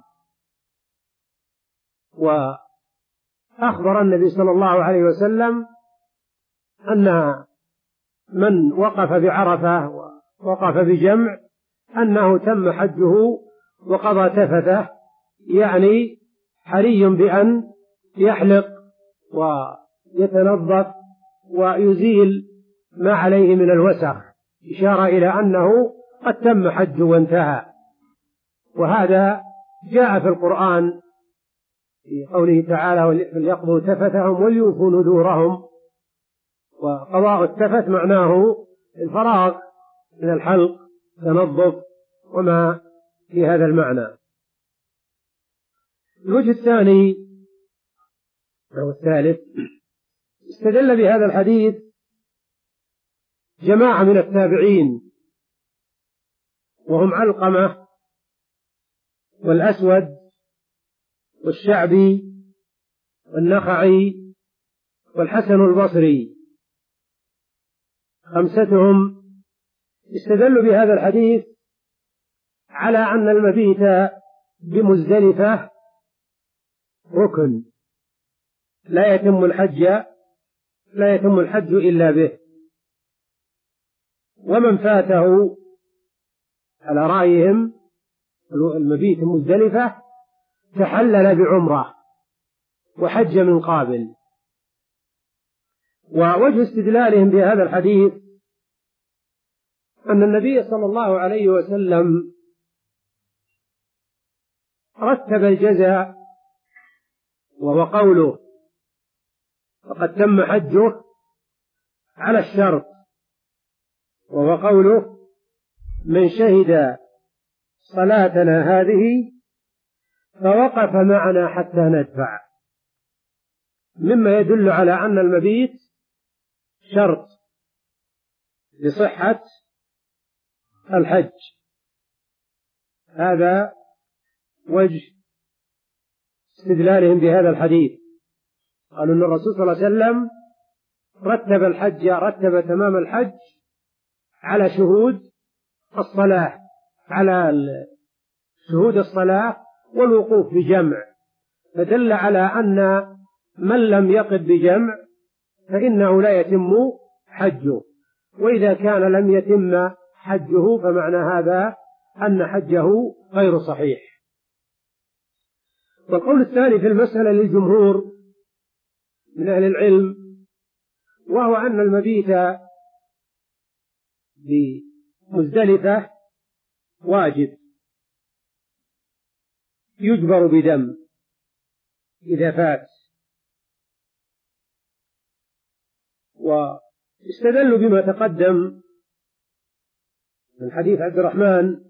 وأخبر النبي صلى الله عليه وسلم أن من وقف بعرفة ووقف بجمع أنه تم حجه وقضى تفثه، يعني حري بأن يحلق ويتنظف ويزيل ما عليه من الوسخ، إشارة إلى أنه قد تم حجه وانتهى. وهذا جاء في القرآن في قوله تعالى: فليقضوا تفثهم وليوفوا نذورهم. وقضاء التفث معناه الفراغ من الحلق، تنظف وما في هذا المعنى. الوجه الثاني أو الثالث، استدل بهذا الحديث جماعة من التابعين، وهم علقمة والأسود والشعبي والنخعي والحسن البصري، خمستهم استدلوا بهذا الحديث على أن المبيت بمزدلفة ركن لا يتم الحج لا يتم الحج إلا به، ومن فاته على رأيهم المبيت مزدلفة تحلل بعمرة وحج من قابل. ووجه استدلالهم بهذا الحديث أن النبي صلى الله عليه وسلم رتب الجزاء، وهو قوله: فقد تم حجه، على الشرط، وهو قوله: من شهد صلاتنا هذه فوقف معنا حتى ندفع، مما يدل على أن المبيت شرط لصحة الحج. هذا وجه استدلالهم بهذا الحديث. قالوا أن الرسول صلى الله عليه وسلم رتب الحج رتب تمام الحج على شهود الصلاة على شهود الصلاة والوقوف بجمع، فدل على أن من لم يقف بجمع فإنه لا يتم حجه، وإذا كان لم يتم حجه فمعنى هذا أن حجه غير صحيح. والقول الثاني في المسألة للجمهور من أهل العلم، وهو أن المبيت بمزدلفة واجب يجبر بدم إذا فات، واستدلوا بما تقدم من حديث عبد الرحمن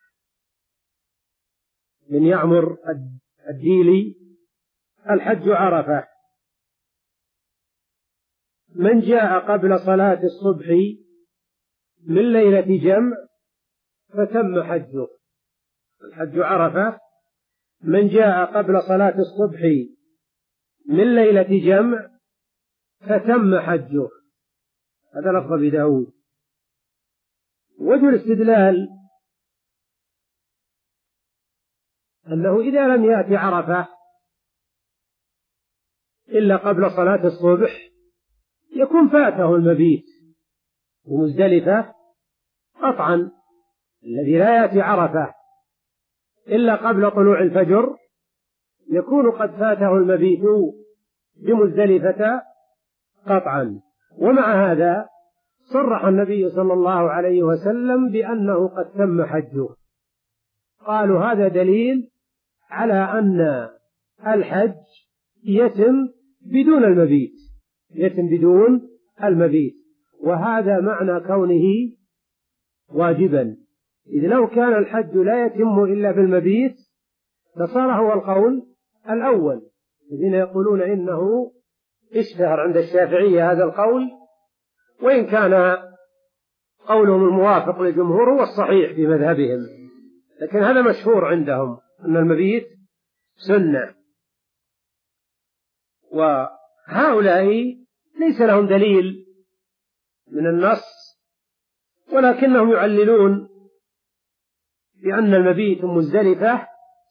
بن يعمر الديلي: الحج عرفة، من جاء قبل صلاة الصبح من ليلة جمع فتم حجه. الحج عرفة، من جاء قبل صلاة الصبح من ليلة جمع فتم حجه. هذا لفظ أبي داود. وجه الاستدلال أنه إذا لم يأتي عرفة إلا قبل صلاة الصبح يكون فاته المبيت ومزدلفة قطعا. الذي لا يأتي عرفة إلا قبل طلوع الفجر يكون قد فاته المبيت بمزدلفة قطعا. ومع هذا صرح النبي صلى الله عليه وسلم بأنه قد تم حجه. قالوا هذا دليل على أن الحج يتم بدون المبيت، يتم بدون المبيت، وهذا معنى كونه واجبا. إذ لو كان الحج لا يتم إلا بالمبيت فصار هو القول الأول. الذين يقولون إنه اشتهر عند الشافعية هذا القول، وإن كان قولهم الموافق للجمهور هو الصحيح في مذهبهم، لكن هذا مشهور عندهم أن المبيت سنة. وهؤلاء ليس لهم دليل من النص، ولكنهم يعللون بأن المبيت مزدلفة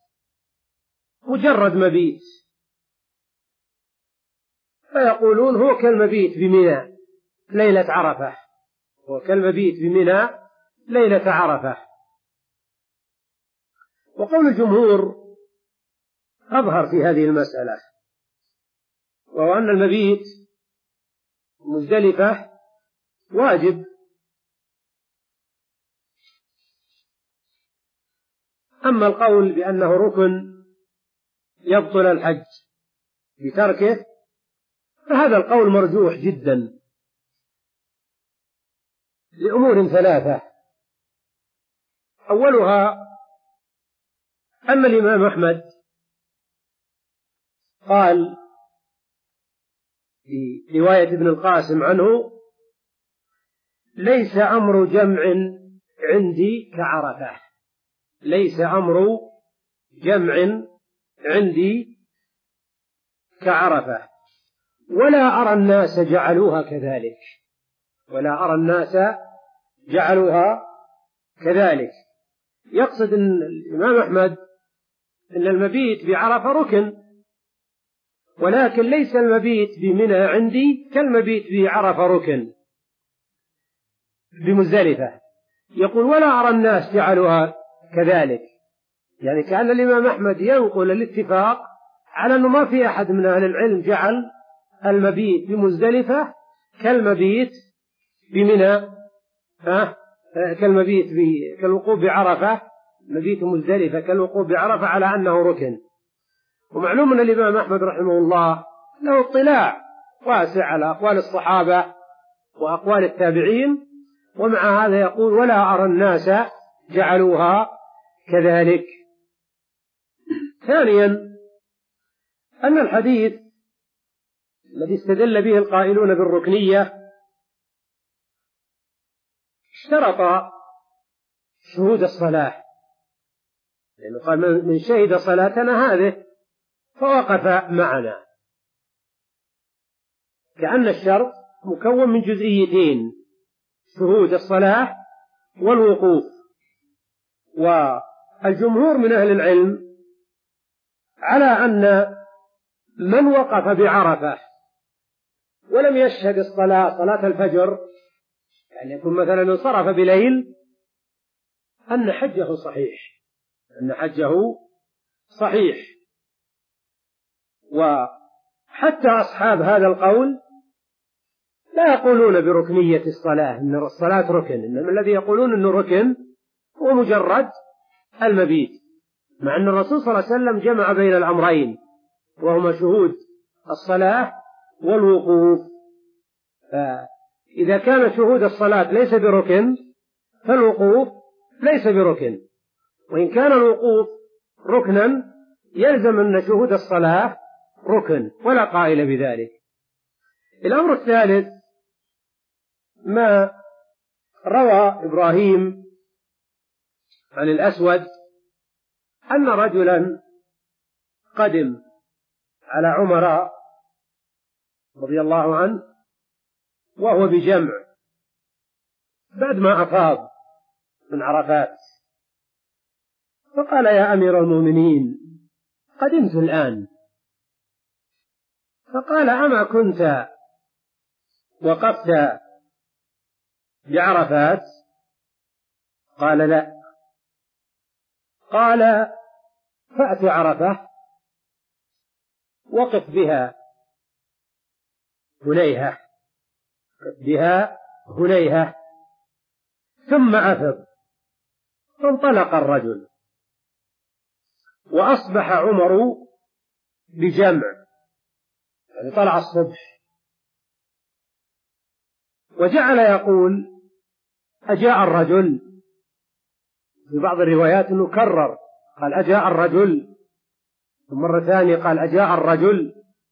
مجرد مبيت، فيقولون هو كالمبيت بمنى ليلة عرفة، هو كالمبيت بمنى ليلة عرفة. وقول الجمهور أظهر في هذه المسألة، وهو أن المبيت مزدلفة واجب. أما القول بأنه ركن يبطل الحج بتركه فهذا القول مرجوح جدا لأمور ثلاثة. أولها أن الإمام أحمد قال في رواية ابن القاسم عنه: ليس أمر جمع عندي كعرفة، ليس أمر جمع عندي كعرفة، ولا أرى الناس جعلوها كذلك، ولا أرى الناس جعلوها كذلك. يقصد أن الإمام أحمد أن المبيت بعرفة ركن، ولكن ليس المبيت بمنى عندي كالمبيت بعرفة ركن بمزدلفة. يقول: ولا أرى الناس جعلوها كذلك، يعني كأن الإمام أحمد ينقل الاتفاق على أنه ما في أحد من أهل العلم جعل المبيت بمزدلفة كالمبيت بمنى، ها كالمبيت كالوقوف بعرفة، مبيت مزدلفة كالوقوف بعرفة على أنه ركن. ومعلوم أن الإمام أحمد رحمه الله له اطلاع واسع على أقوال الصحابة وأقوال التابعين، ومع هذا يقول: ولا أرى الناس جعلوها كذلك. ثانيا أن الحديث الذي استدل به القائلون بالركنية اشترط شهود الصلاة، لأنه قال: من شهد صلاتنا هذه فوقف معنا، كأن الشرط مكون من جزئيتين: شهود الصلاة والوقوف. والجمهور من أهل العلم على أن من وقف بعرفة ولم يشهد الصلاة صلاة الفجر، يعني يكون مثلا انصرف بليل، أن حجه صحيح، أن حجه صحيح. وحتى أصحاب هذا القول لا يقولون بركنية الصلاة، إن الصلاة ركن، إنما الذي يقولون إنه ركن هو مجرد المبيت، مع أن الرسول صلى الله عليه وسلم جمع بين الأمرين وهما شهود الصلاة والوقوف. فإذا كان شهود الصلاة ليس بركن فالوقوف ليس بركن، وإن كان الوقوف ركنا يلزم أن شهود الصلاة ركن، ولا قائل بذلك. الأمر الثالث ما روى إبراهيم عن الأسود أن رجلا قدم على عمر رضي الله عنه وهو بجمع بعد ما أفاض من عرفات، فقال: يا أمير المؤمنين، قدمت الآن. فقال: أما كنت وقفت بعرفات؟ قال: لا. قال: فأت عرفة وقف بها هنيهة بها هنيهة ثم أفض. فانطلق الرجل وأصبح عمر بجمع، يعني طلع الصبح، وجعل يقول: أجاء الرجل. في بعض الروايات أنه كرر، قال: أجاء الرجل، ومرة ثانية قال: أجاء الرجل.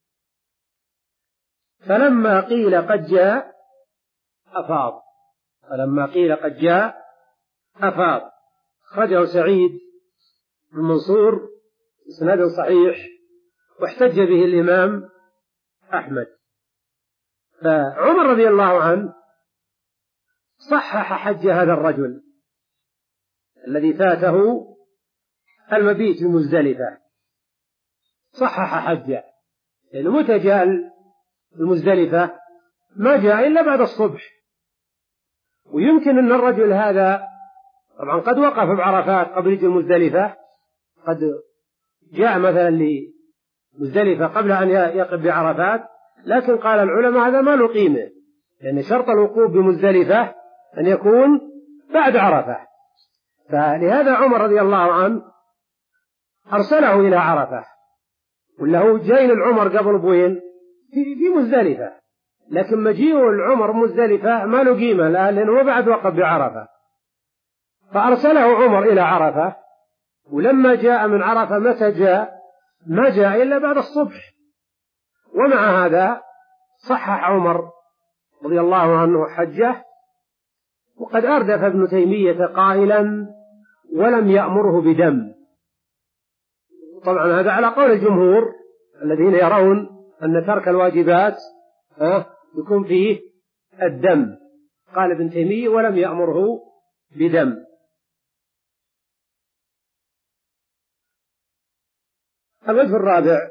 فلما قيل قد جاء أفاض، فلما قيل قد جاء أفاض. أخرجه سعيد بن منصور بإسناد صحيح، واحتج به الإمام أحمد. فعمر رضي الله عنه صحح حج هذا الرجل الذي فاته المبيت بمزدلفة، صحح حجه، لأنه متى جاء المزدلفة؟ ما جاء إلا بعد الصبح. ويمكن أن الرجل هذا طبعا قد وقف بعرفات قبل يجي المزدلفة، قد جاء مثلا لمزدلفة قبل أن يقف بعرفات، لكن قال العلماء هذا ما له قيمة، لأن شرط الوقوف بمزدلفة أن يكون بعد عرفة. فلهذا عمر رضي الله عنه أرسله إلى عرفة، وله جاين العمر قبل بوين في مزدلفة، لكن مجيء العمر مزدلفة ما له قيمة لأنه بعد وقف بعرفة. فأرسله عمر إلى عرفة، ولما جاء من عرفة متى جاء؟ ما جاء إلا بعد الصبح. ومع هذا صحح عمر رضي الله عنه حجه. وقد أردف ابن تيمية قائلا: ولم يأمره بدم. طبعا هذا على قول الجمهور الذين يرون أن ترك الواجبات يكون فيه الدم. قال ابن تيمية: ولم يأمره بدم. الوجه الرابع،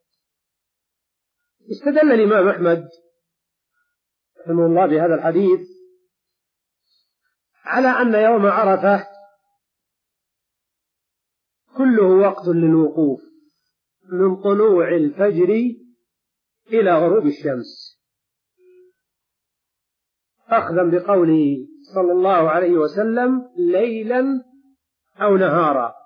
استدل الإمام أحمد رحمه الله بهذا الحديث على أن يوم عرفة كله وقت للوقوف من طلوع الفجر إلى غروب الشمس، أخذا بقوله صلى الله عليه وسلم: ليلا أو نهارا.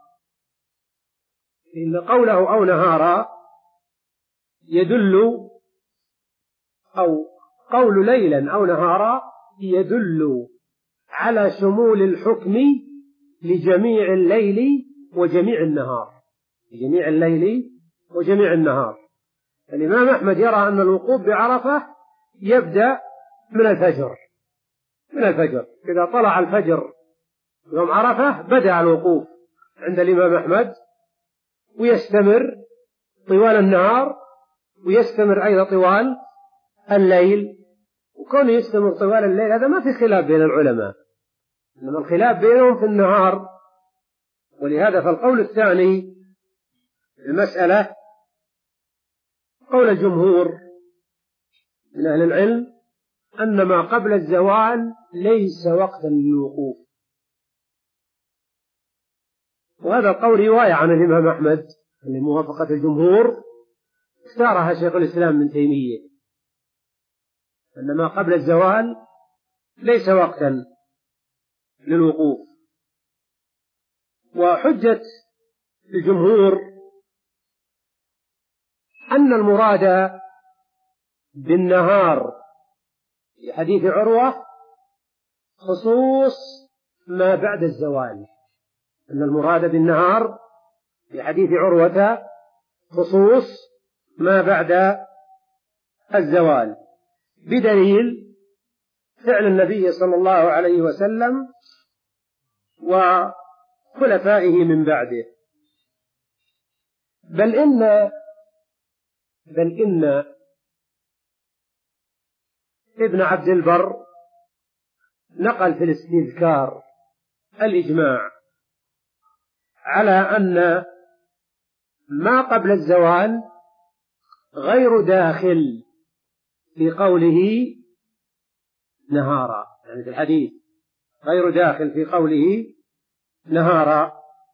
إن قوله أو نهارا يدل، أو قول ليلا أو نهارا يدل على شمول الحكم لجميع الليل وجميع النهار، جميع الليل وجميع النهار. الإمام أحمد يرى أن الوقوف بعرفة يبدأ من الفجر، من الفجر إذا طلع الفجر يوم عرفة بدأ الوقوف عند الإمام أحمد، ويستمر طوال النهار، ويستمر أيضا طوال الليل. وكونه يستمر طوال الليل هذا ما في خلاف بين العلماء، إنما الخلاف بينهم في النهار. ولهذا فالقول الثاني المسألة قول الجمهور من أهل العلم أن ما قبل الزوال ليس وقتا للوقوف، وهذا القول رواية عن الإمام أحمد لموافقة الجمهور اختارها شيخ الإسلام ابن تيمية، أن ما قبل الزوال ليس وقتا للوقوف. وحجة الجمهور أن المراد بالنهار في حديث عروة خصوص ما بعد الزوال، أن المراد بالنهار في حديث عروة خصوص ما بعد الزوال، بدليل فعل النبي صلى الله عليه وسلم وخلفائه من بعده. بل إن بل إن ابن عبد البر نقل في الاستذكار الإجماع على أن ما قبل الزوال غير داخل في قوله نهارا، يعني في الحديث غير داخل في قوله نهارا.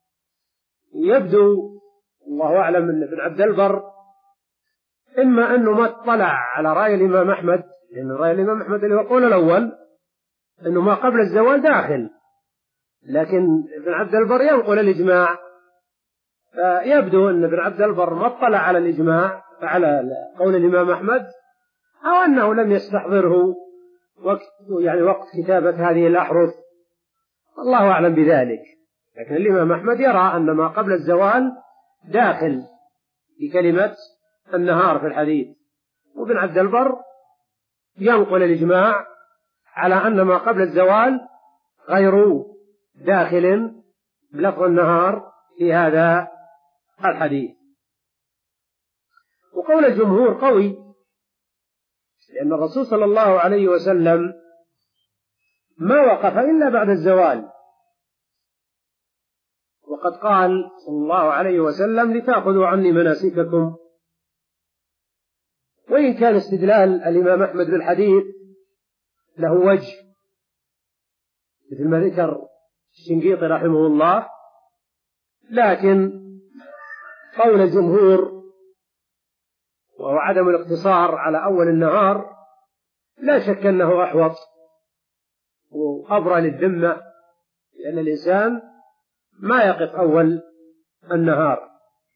يبدو الله أعلم أن ابن عبد البر إما أنه ما اطلع على رأي الإمام أحمد، لأن رأي الإمام أحمد اللي هو القول الأول أنه ما قبل الزوال داخل، لكن ابن عبد البر ينقل الإجماع، فيبدو أن ابن عبد البر ما اطلع على الإجماع على قول الإمام أحمد، أو أنه لم يستحضره وقت يعني وقت كتابة هذه الأحرف، الله أعلم بذلك. لكن الإمام أحمد يرى أن ما قبل الزوال داخل في كلمة النهار في الحديث، وابن عبد البر ينقل الإجماع على أن ما قبل الزوال غير داخل بلفظ النهار في هذا الحديث. وقول الجمهور قوي، لأن الرسول صلى الله عليه وسلم ما وقف إلا بعد الزوال، وقد قال صلى الله عليه وسلم لتأخذوا عني مناسككم. وإن كان استدلال الإمام أحمد بالحديث له وجه مثل ما ذكر الشنقيطي رحمه الله، لكن قول الجمهور وهو عدم الاقتصار على أول النهار لا شك أنه أحوط وأبرى للذمة، لأن الإنسان ما يقف أول النهار.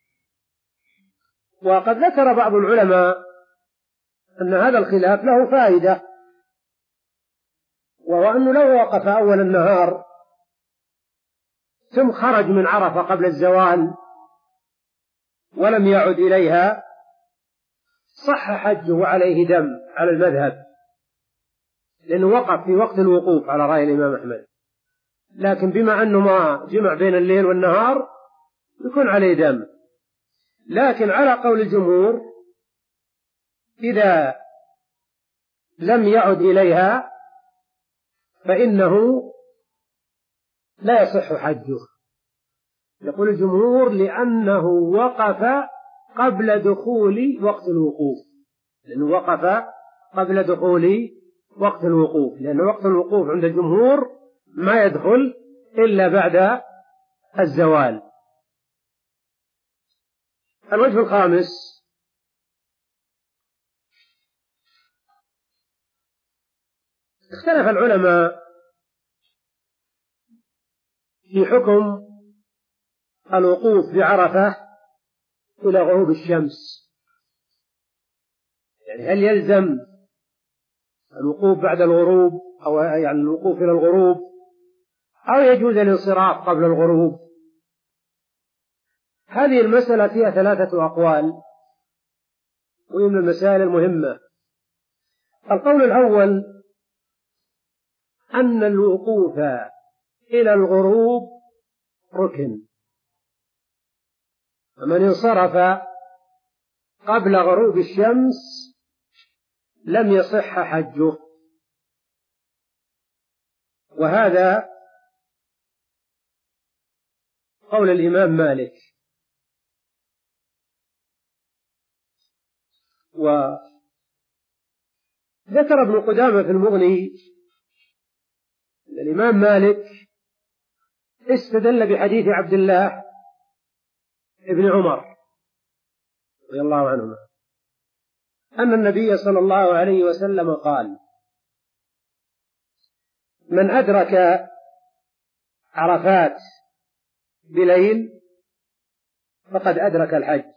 وقد ذكر بعض العلماء أن هذا الخلاف له فائدة، وهو أنه لو وقف أول النهار ثم خرج من عرفة قبل الزوال ولم يعد إليها صح حجه عليه دم على المذهب، لأنه وقف في وقت الوقوف على رأي الإمام أحمد. لكن بما أنه ما جمع بين الليل والنهار يكون عليه دم. لكن على قول الجمهور إذا لم يعد إليها فإنه لا يصح حجه. يقول الجمهور لأنه وقف قبل دخول وقت الوقوف، لأنه وقف قبل دخول وقت الوقوف، لأن وقت الوقوف عند الجمهور ما يدخل إلا بعد الزوال. الوجه الخامس اختلف العلماء في حكم الوقوف بعرفة إلى غروب الشمس، يعني هل يلزم الوقوف بعد الغروب أو يعني الوقوف إلى الغروب أو يجوز الانصراف قبل الغروب. هذه المسألة فيها ثلاثة أقوال وهي من المسائل المهمة. القول الأول أن الوقوف إلى الغروب ركن، فمن انصرف قبل غروب الشمس لم يصح حجه، وهذا قول الإمام مالك. وذكر ابن قدامة في المغني الإمام مالك استدل بحديث عبد الله ابن عمر رضي الله عنهما أن النبي صلى الله عليه وسلم قال: من أدرك عرفات بليل فقد أدرك الحج،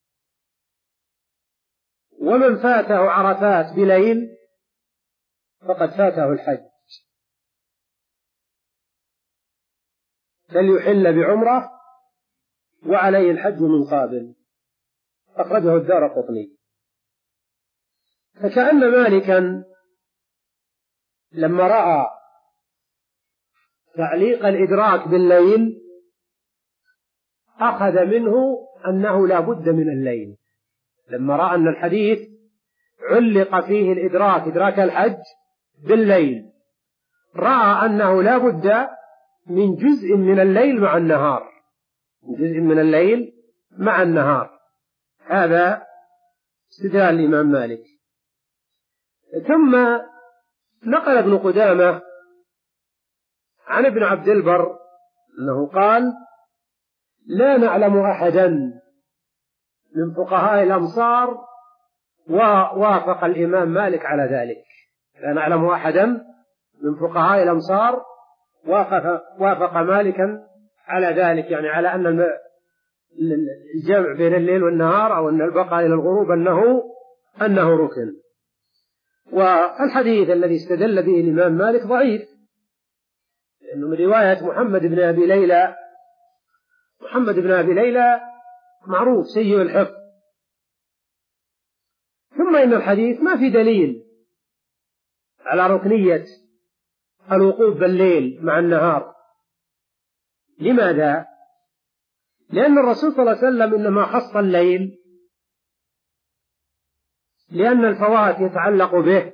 ومن فاته عرفات بليل فقد فاته الحج، فليحل بعمرة وعليه الحج من قابل. أخرجه الدارقطني. فكأن مالكا لما رأى تعليق الإدراك بالليل أخذ منه أنه لا بد من الليل، لما رأى أن الحديث علق فيه الإدراك إدراك الحج بالليل، رأى أنه لا بد من جزء من الليل مع النهار، جزء من الليل مع النهار. هذا استدلال الإمام مالك. ثم نقل ابن قدامة عن ابن عبد البر أنه قال: لا نعلم أحدا من فقهاء الأمصار ووافق الإمام مالك على ذلك. لا نعلم أحدا من فقهاء الأمصار وافق, وافق مالكا على ذلك، يعني على أن الجمع بين الليل والنهار أو أن البقاء إلى الغروب أنه, أنه ركن. والحديث الذي استدل به الإمام مالك ضعيف، لأنه من رواية محمد بن أبي ليلى. محمد بن أبي ليلى معروف سيء الحفظ. ثم إن الحديث ما في دليل على ركنية الوقوف بالليل مع النهار. لماذا؟ لأن الرسول صلى الله عليه وسلم إنما خص الليل لأن الفوات يتعلق به.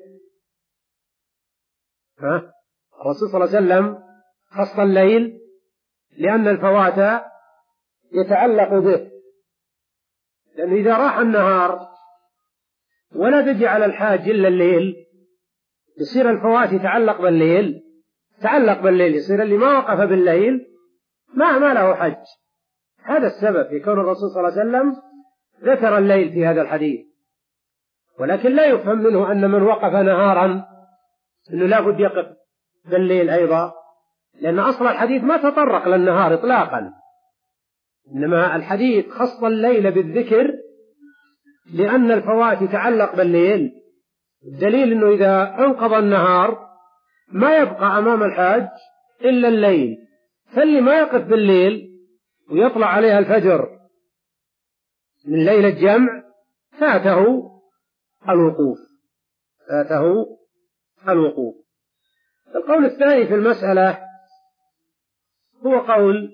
ها؟ الرسول صلى الله عليه وسلم خص الليل لأن الفوات يتعلق به، لأنه إذا راح النهار ولا تجي على الحاج إلا الليل يصير الفوات يتعلق بالليل تعلق بالليل يصير اللي ما وقف بالليل ما ما له حج. هذا السبب في كون الرسول صلى الله عليه وسلم ذكر الليل في هذا الحديث. ولكن لا يفهم منه أن من وقف نهارا أنه لا بد يقف بالليل أيضا، لأن أصل الحديث ما تطرق للنهار إطلاقا، إنما الحديث خص الليل بالذكر لأن الفوات يتعلق بالليل. الدليل أنه إذا انقضى النهار ما يبقى أمام الحاج إلا الليل، فاللي ما يقف بالليل ويطلع عليها الفجر من ليلة الجمع فاته الوقوف فاته الوقوف. القول الثاني في المسألة هو قول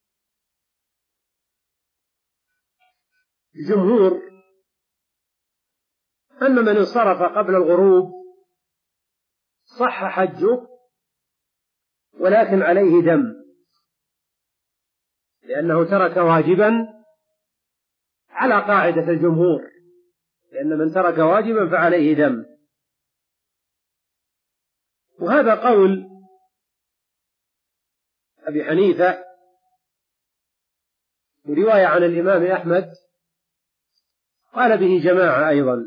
الجمهور أن من انصرف قبل الغروب صح حجه ولكن عليه دم، لأنه ترك واجبا على قاعدة الجمهور، لأن من ترك واجبا فعليه دم. وهذا قول أبي حنيفة برواية عن الإمام أحمد قال به جماعة أيضا.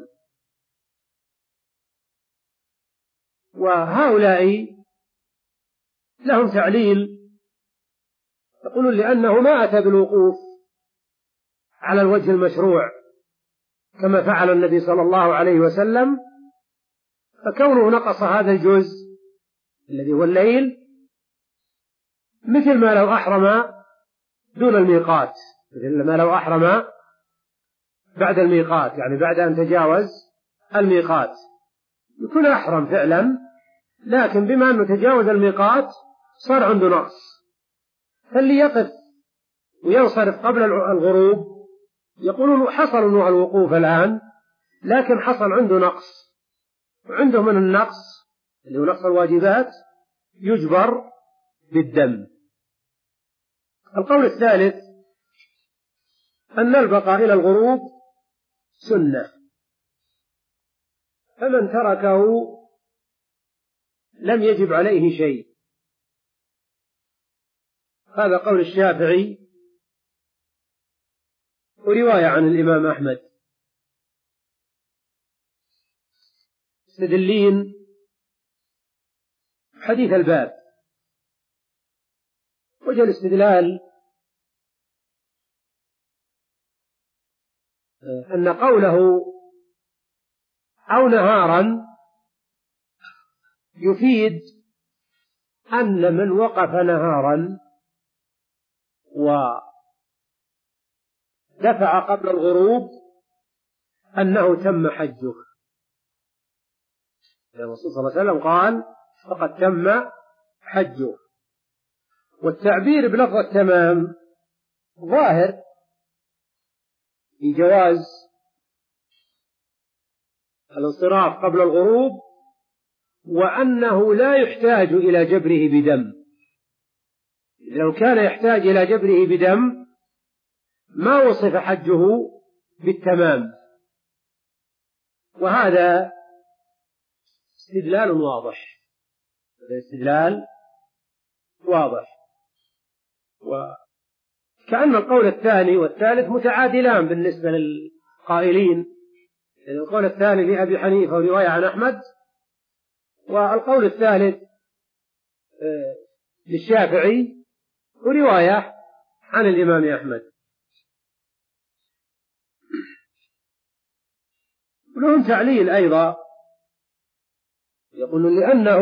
وهؤلاء لهم تعليل، يقولون لأنه ما أتى بالوقوف على الوجه المشروع كما فعل النبي صلى الله عليه وسلم، فكونه نقص هذا الجزء الذي هو الليل مثل ما لو أحرم دون الميقات، مثل ما لو أحرم بعد الميقات، يعني بعد أن تجاوز الميقات يكون أحرم فعلا، لكن بما أنه تجاوز الميقات صار عنده نقص، فاللي يقف وينصرف قبل الغروب يقولون حصل له الوقوف الآن، لكن حصل عنده نقص، وعنده من النقص اللي هو نقص الواجبات يجبر بالدم. القول الثالث أن البقاء إلى الغروب سنة، فمن تركه لم يجب عليه شيء. هذا قول الشافعي ورواية عن الإمام أحمد، مستدلين حديث الباب. وجه الاستدلال أن قوله أو نهارا يفيد أن من وقف نهارا ودفع قبل الغروب أنه تم حجه. الرسول صلى الله عليه وسلم قال فقد تم حجه. والتعبير بلفظ التمام ظاهر في جواز الانصراف قبل الغروب، وأنه لا يحتاج إلى جبره بدم. لو كان يحتاج إلى جبره بدم ما وصف حجه بالتمام. وهذا استدلال واضح، هذا استدلال واضح. وكأن القول الثاني والثالث متعادلان بالنسبة للقائلين. القول الثاني لأبي حنيفة ورواية عن أحمد، والقول الثالث للشافعي ورواية عن الإمام أحمد. ولهم تعليل أيضا، يقول لأنه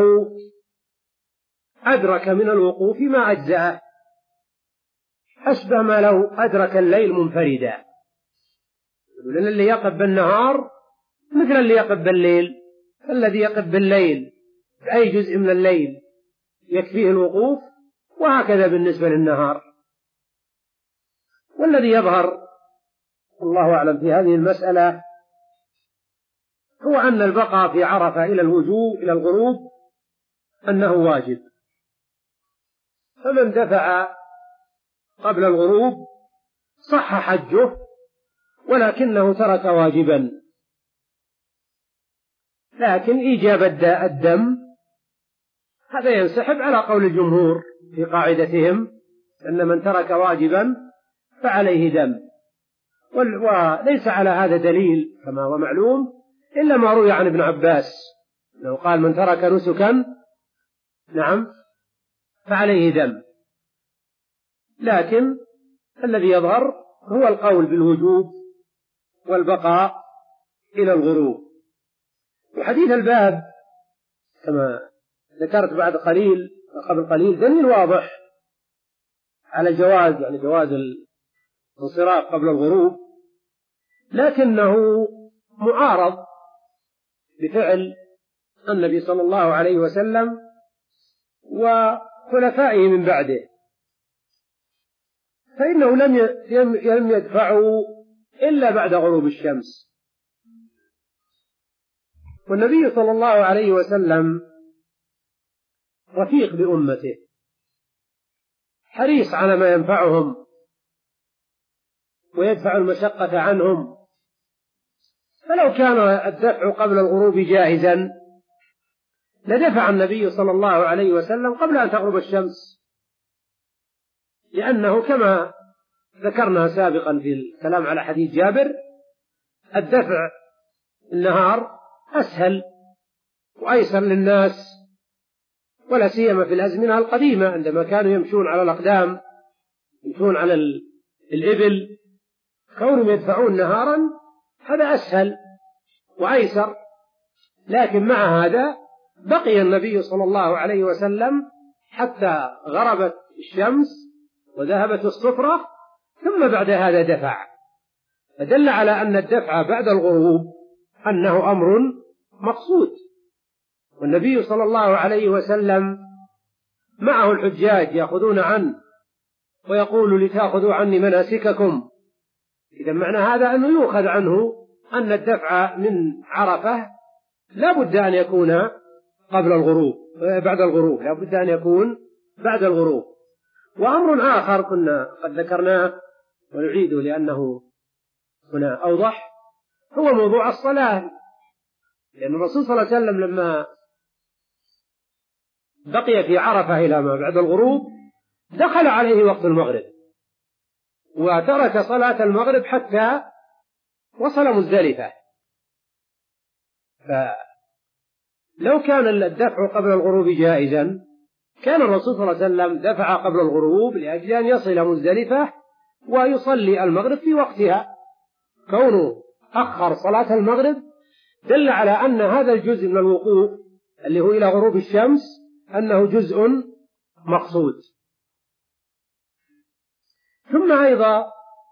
أدرك من الوقوف ما أجزأه، أشبه ما لو أدرك الليل منفردا. لأن اللي يقف بالنهار مثل اللي يقف بالليل، الذي يقف بالليل بأي جزء من الليل يكفيه الوقوف، وهكذا بالنسبة للنهار. والذي يظهر الله أعلم في هذه المسألة هو أن البقاء في عرفة إلى الوجوب إلى الغروب أنه واجب، فمن دفع قبل الغروب صح حجه، ولكنه ترك واجبا. لكن إيجاب الدم هذا ينسحب على قول الجمهور في قاعدتهم أن من ترك واجبا فعليه دم، وليس على هذا دليل كما هو معلوم إلا ما روي عن ابن عباس لو قال من ترك نسكا نعم فعليه دم. لكن الذي يظهر هو القول بالوجوب والبقاء إلى الغروب. وحديث الباب كما ذكرت بعد قليل قبل قليل دليل واضح على جواز يعني جواز الانصراف قبل الغروب، لكنه معارض بفعل النبي صلى الله عليه وسلم وخلفائه من بعده، فإنه لم يدفعوا إلا بعد غروب الشمس. والنبي صلى الله عليه وسلم رفيق بأمته، حريص على ما ينفعهم ويدفع المشقة عنهم، فلو كان الدفع قبل الغروب جائزا لدفع النبي صلى الله عليه وسلم قبل أن تغرب الشمس، لأنه كما ذكرنا سابقا في الكلام على حديث جابر الدفع النهار أسهل وأيسر للناس، ولا سيما في الأزمنة القديمة عندما كانوا يمشون على الأقدام يمشون على الإبل، كونهم يدفعون نهارا هذا أسهل وأيسر. لكن مع هذا بقي النبي صلى الله عليه وسلم حتى غربت الشمس وذهبت الصفرة ثم بعد هذا دفع، فدل على أن الدفع بعد الغروب أنه أمر مقصود. والنبي صلى الله عليه وسلم معه الحجاج يأخذون عنه ويقول لتأخذوا عني مناسككم، إذا معنى هذا أنه يؤخذ عنه أن الدفع من عرفة لا بد أن يكون قبل الغروب بعد الغروب، لا بد أن يكون بعد الغروب. وأمر آخر كنا قد ذكرناه ونعيده لأنه هنا أوضح، هو موضوع الصلاة. لأن الرسول صلى الله عليه وسلم لما بقي في عرفة إلى ما بعد الغروب دخل عليه وقت المغرب، وترك صلاة المغرب حتى وصل مزدلفة. فلو كان الدفع قبل الغروب جائزا كان الرسول صلى الله عليه وسلم دفع قبل الغروب لأجل أن يصل مزدلفة ويصلي المغرب في وقتها. كونه أخر صلاة المغرب دل على أن هذا الجزء من الوقوف اللي هو إلى غروب الشمس أنه جزء مقصود. ثم أيضا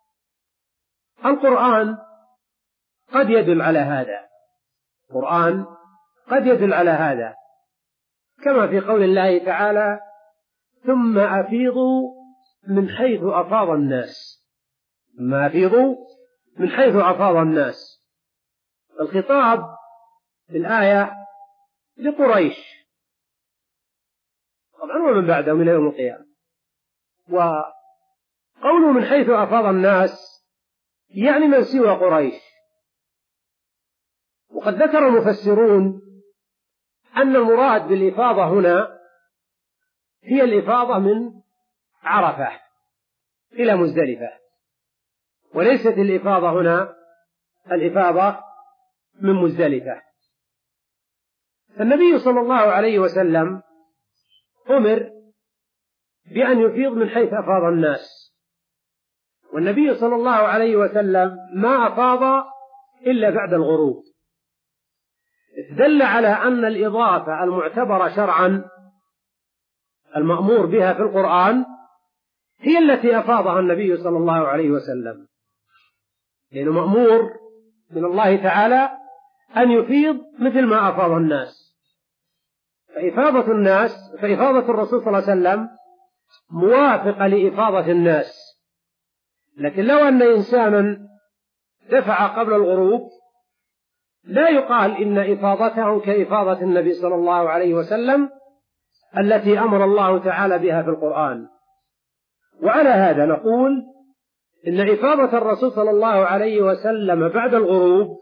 القرآن قد يدل على هذا، القرآن قد يدل على هذا، كما في قول الله تعالى: ثم أفيضوا من حيث أفاض الناس. ثم أفيضوا من حيث أفاض الناس. الخطاب في الآية لقريش طبعا ومن بعدهم إلى يوم القيامة. وقوله من حيث أفاض الناس يعني من سوى قريش. وقد ذكر المفسرون أن المراد بالإفاضة هنا هي الإفاضة من عرفة إلى مزدلفة، وليست الإفاضة هنا الإفاضة من مزدلفة. النبي صلى الله عليه وسلم أمر بأن يفيض من حيث أفاض الناس، والنبي صلى الله عليه وسلم ما أفاض إلا بعد الغروب. دل على أن الإضافة المعتبرة شرعا المأمور بها في القرآن هي التي أفاضها النبي صلى الله عليه وسلم، لأنه مأمور من الله تعالى أن يفيض مثل ما أفاض الناس. فإفاضة الناس فإفاضة الرسول صلى الله عليه وسلم موافقة لإفاضة الناس. لكن لو أن إنسانا دفع قبل الغروب لا يقال إن إفاضته كإفاضة النبي صلى الله عليه وسلم التي أمر الله تعالى بها في القرآن. وعلى هذا نقول إن إفاضة الرسول صلى الله عليه وسلم بعد الغروب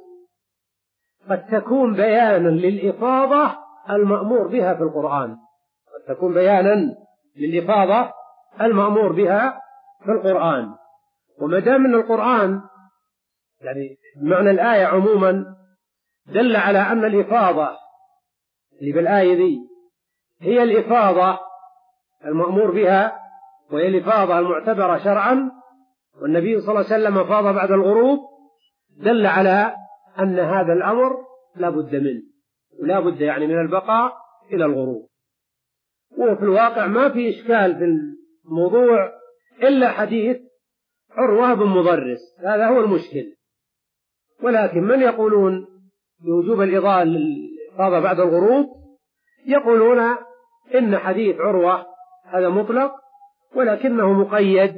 قد تكون بيانا للإفاضة المأمور بها في القرآن، قد تكون بيانا للإفاضة المأمور بها في القرآن. وما دام أن القرآن يعني معنى الآية عموما دل على أن الإفاضة اللي بالآية دي هي الإفاضة المأمور بها وهي الإفاضة المعتبرة شرعا، والنبي صلى الله عليه وسلم أفاض بعد الغروب، دل على أن هذا الأمر لا بد منه ولا بد يعني من البقاء إلى الغروب. وفي الواقع ما في إشكال في الموضوع إلا حديث عروة بن مضرس، هذا هو المشكل. ولكن من يقولون بوجوب الإفاضة بعد الغروب يقولون إن حديث عروة هذا مطلق ولكنه مقيد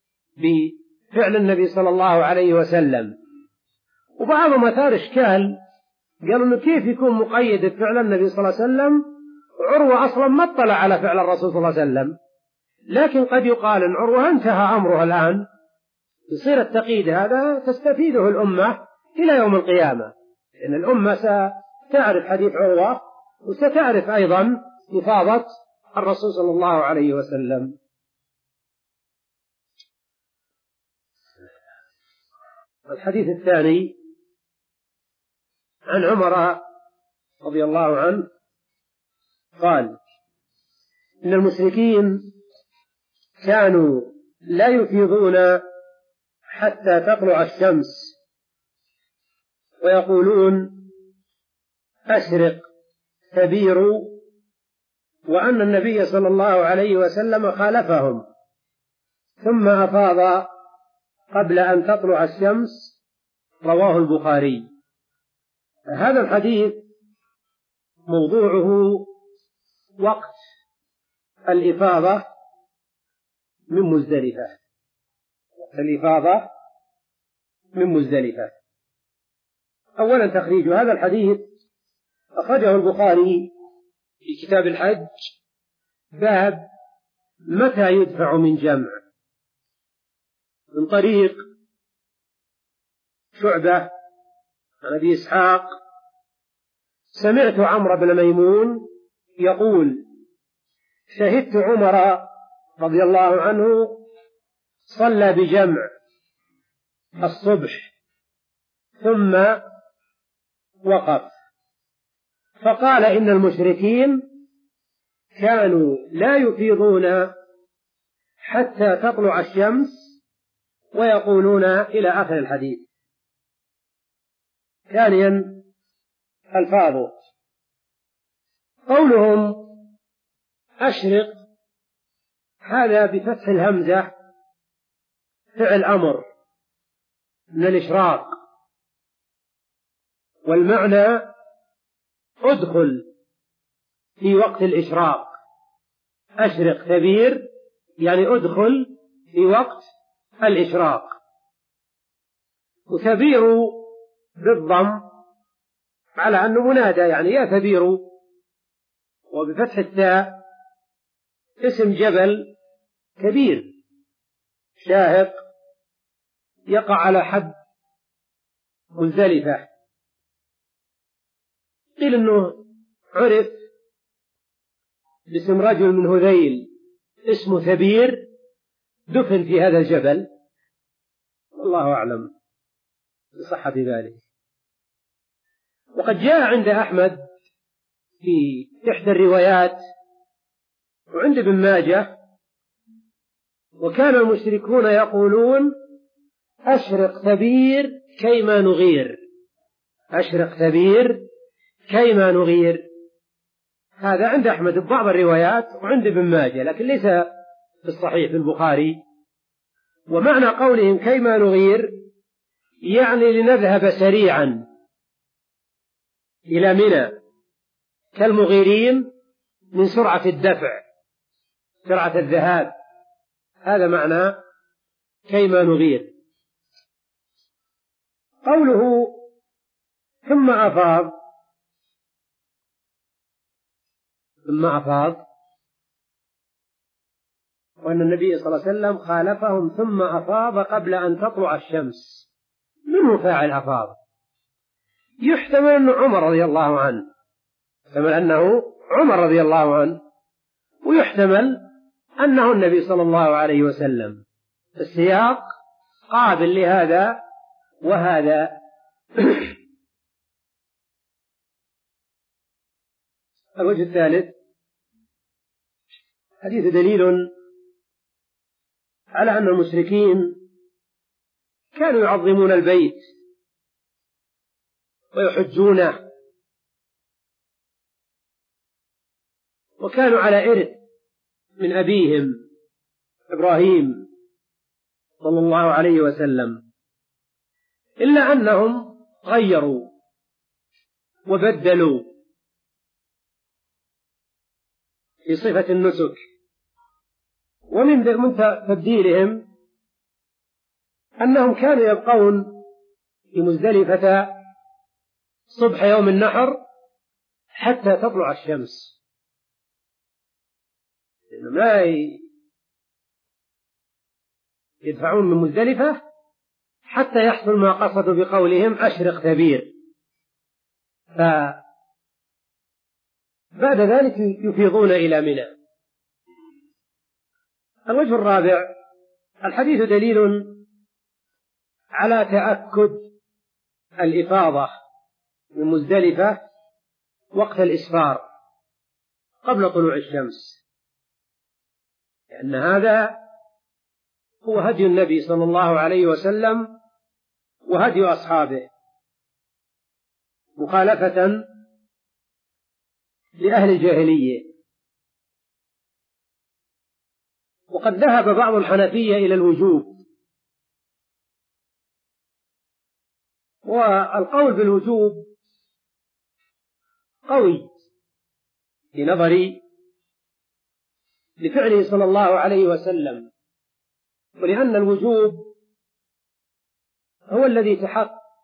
بفعل النبي صلى الله عليه وسلم. وبعضهم أثار إشكال قالوا إنه كيف يكون مقيد بفعل النبي صلى الله عليه وسلم، عروة أصلا ما اطلع على فعل الرسول صلى الله عليه وسلم. لكن قد يقال إن عروة انتهى أمره الآن، يصير التقييد هذا تستفيده الأمة إلى يوم القيامة، لأن الأمة ستعرف حديث عروة وستعرف أيضا إفاضة الرسول صلى الله عليه وسلم. الحديث الثاني عن عمر رضي الله عنه قال: إن المشركين كانوا لا يفيضون حتى تطلع الشمس ويقولون أشرق كبير، وأن النبي صلى الله عليه وسلم خالفهم ثم أفاض قبل أن تطلع الشمس. رواه البخاري. هذا الحديث موضوعه وقت الإفاضة من مزدلفة، وقت الإفاضة من مزدلفة. أولا تخريج هذا الحديث أخرجه البخاري في كتاب الحج باب متى يدفع من جمع، من طريق شعبة عن أبي إسحاق: سمعت عمرو بن ميمون يقول: شهدت عمر رضي الله عنه صلى بجمع الصبح ثم وقف، فقال: إن المشركين كانوا لا يفيضون حتى تطلع الشمس ويقولون إلى آخر الحديث. ثانيا الفاظ قولهم أشرق، هذا بفتح الهمزة فعل أمر من الإشراق، والمعنى ادخل في وقت الإشراق. أشرق تبير يعني ادخل في وقت الإشراق، وتبير بالضم على أنه منادى، يعني يا تبير، وبفتح التاء اسم جبل كبير شاهق يقع على حد مزدلفة. قيل أنه عرف باسم رجل من هذيل اسمه ثبير دفن في هذا الجبل، والله أعلم بصحة ذلك. وقد جاء عند أحمد في إحدى الروايات وعند ابن ماجه: وكان المشركون يقولون أشرق ثبير كيما نغير، أشرق ثبير كيما نغير. هذا عند أحمد ببعض الروايات وعند ابن ماجه، لكن ليس في الصحيح في البخاري. ومعنى قولهم كيما نغير يعني لنذهب سريعا إلى منى كالمغيرين من سرعة الدفع، سرعة الذهاب، هذا معنى كيما نغير. قوله ثم أفاض، ثم أفاض، وأن النبي صلى الله عليه وسلم خالفهم ثم أفاض قبل أن تطلع الشمس. من فاعل أفاض؟ يحتمل أنه عمر رضي الله عنه، يحتمل أنه عمر رضي الله عنه، ويحتمل أنه النبي صلى الله عليه وسلم. السياق قابل لهذا وهذا. الوجه الثالث: حديث دليل على أن المشركين كانوا يعظمون البيت ويحجونه، وكانوا على إرث من أبيهم إبراهيم صلى الله عليه وسلم، إلا أنهم غيروا وبدلوا في صفة النسك. ومن تبديلهم أنهم كانوا يبقون في مزدلفة صبح يوم النحر حتى تطلع الشمس، لأنهم لا يدفعون من مزدلفة حتى يحصل ما قصدوا بقولهم أشرق ثبير، فبعد ذلك يفيضون إلى منى. الوجه الرابع: الحديث دليل على تأكد الإفاضة من مزدلفة وقت الإسفار قبل طلوع الشمس، لأن هذا هو هدي النبي صلى الله عليه وسلم وهدي أصحابه، مخالفة لأهل الجاهلية. وقد ذهب بعض الحنفية إلى الوجوب، والقول بالوجوب قوي في نظري لفعله صلى الله عليه وسلم، ولأن الوجوب هو الذي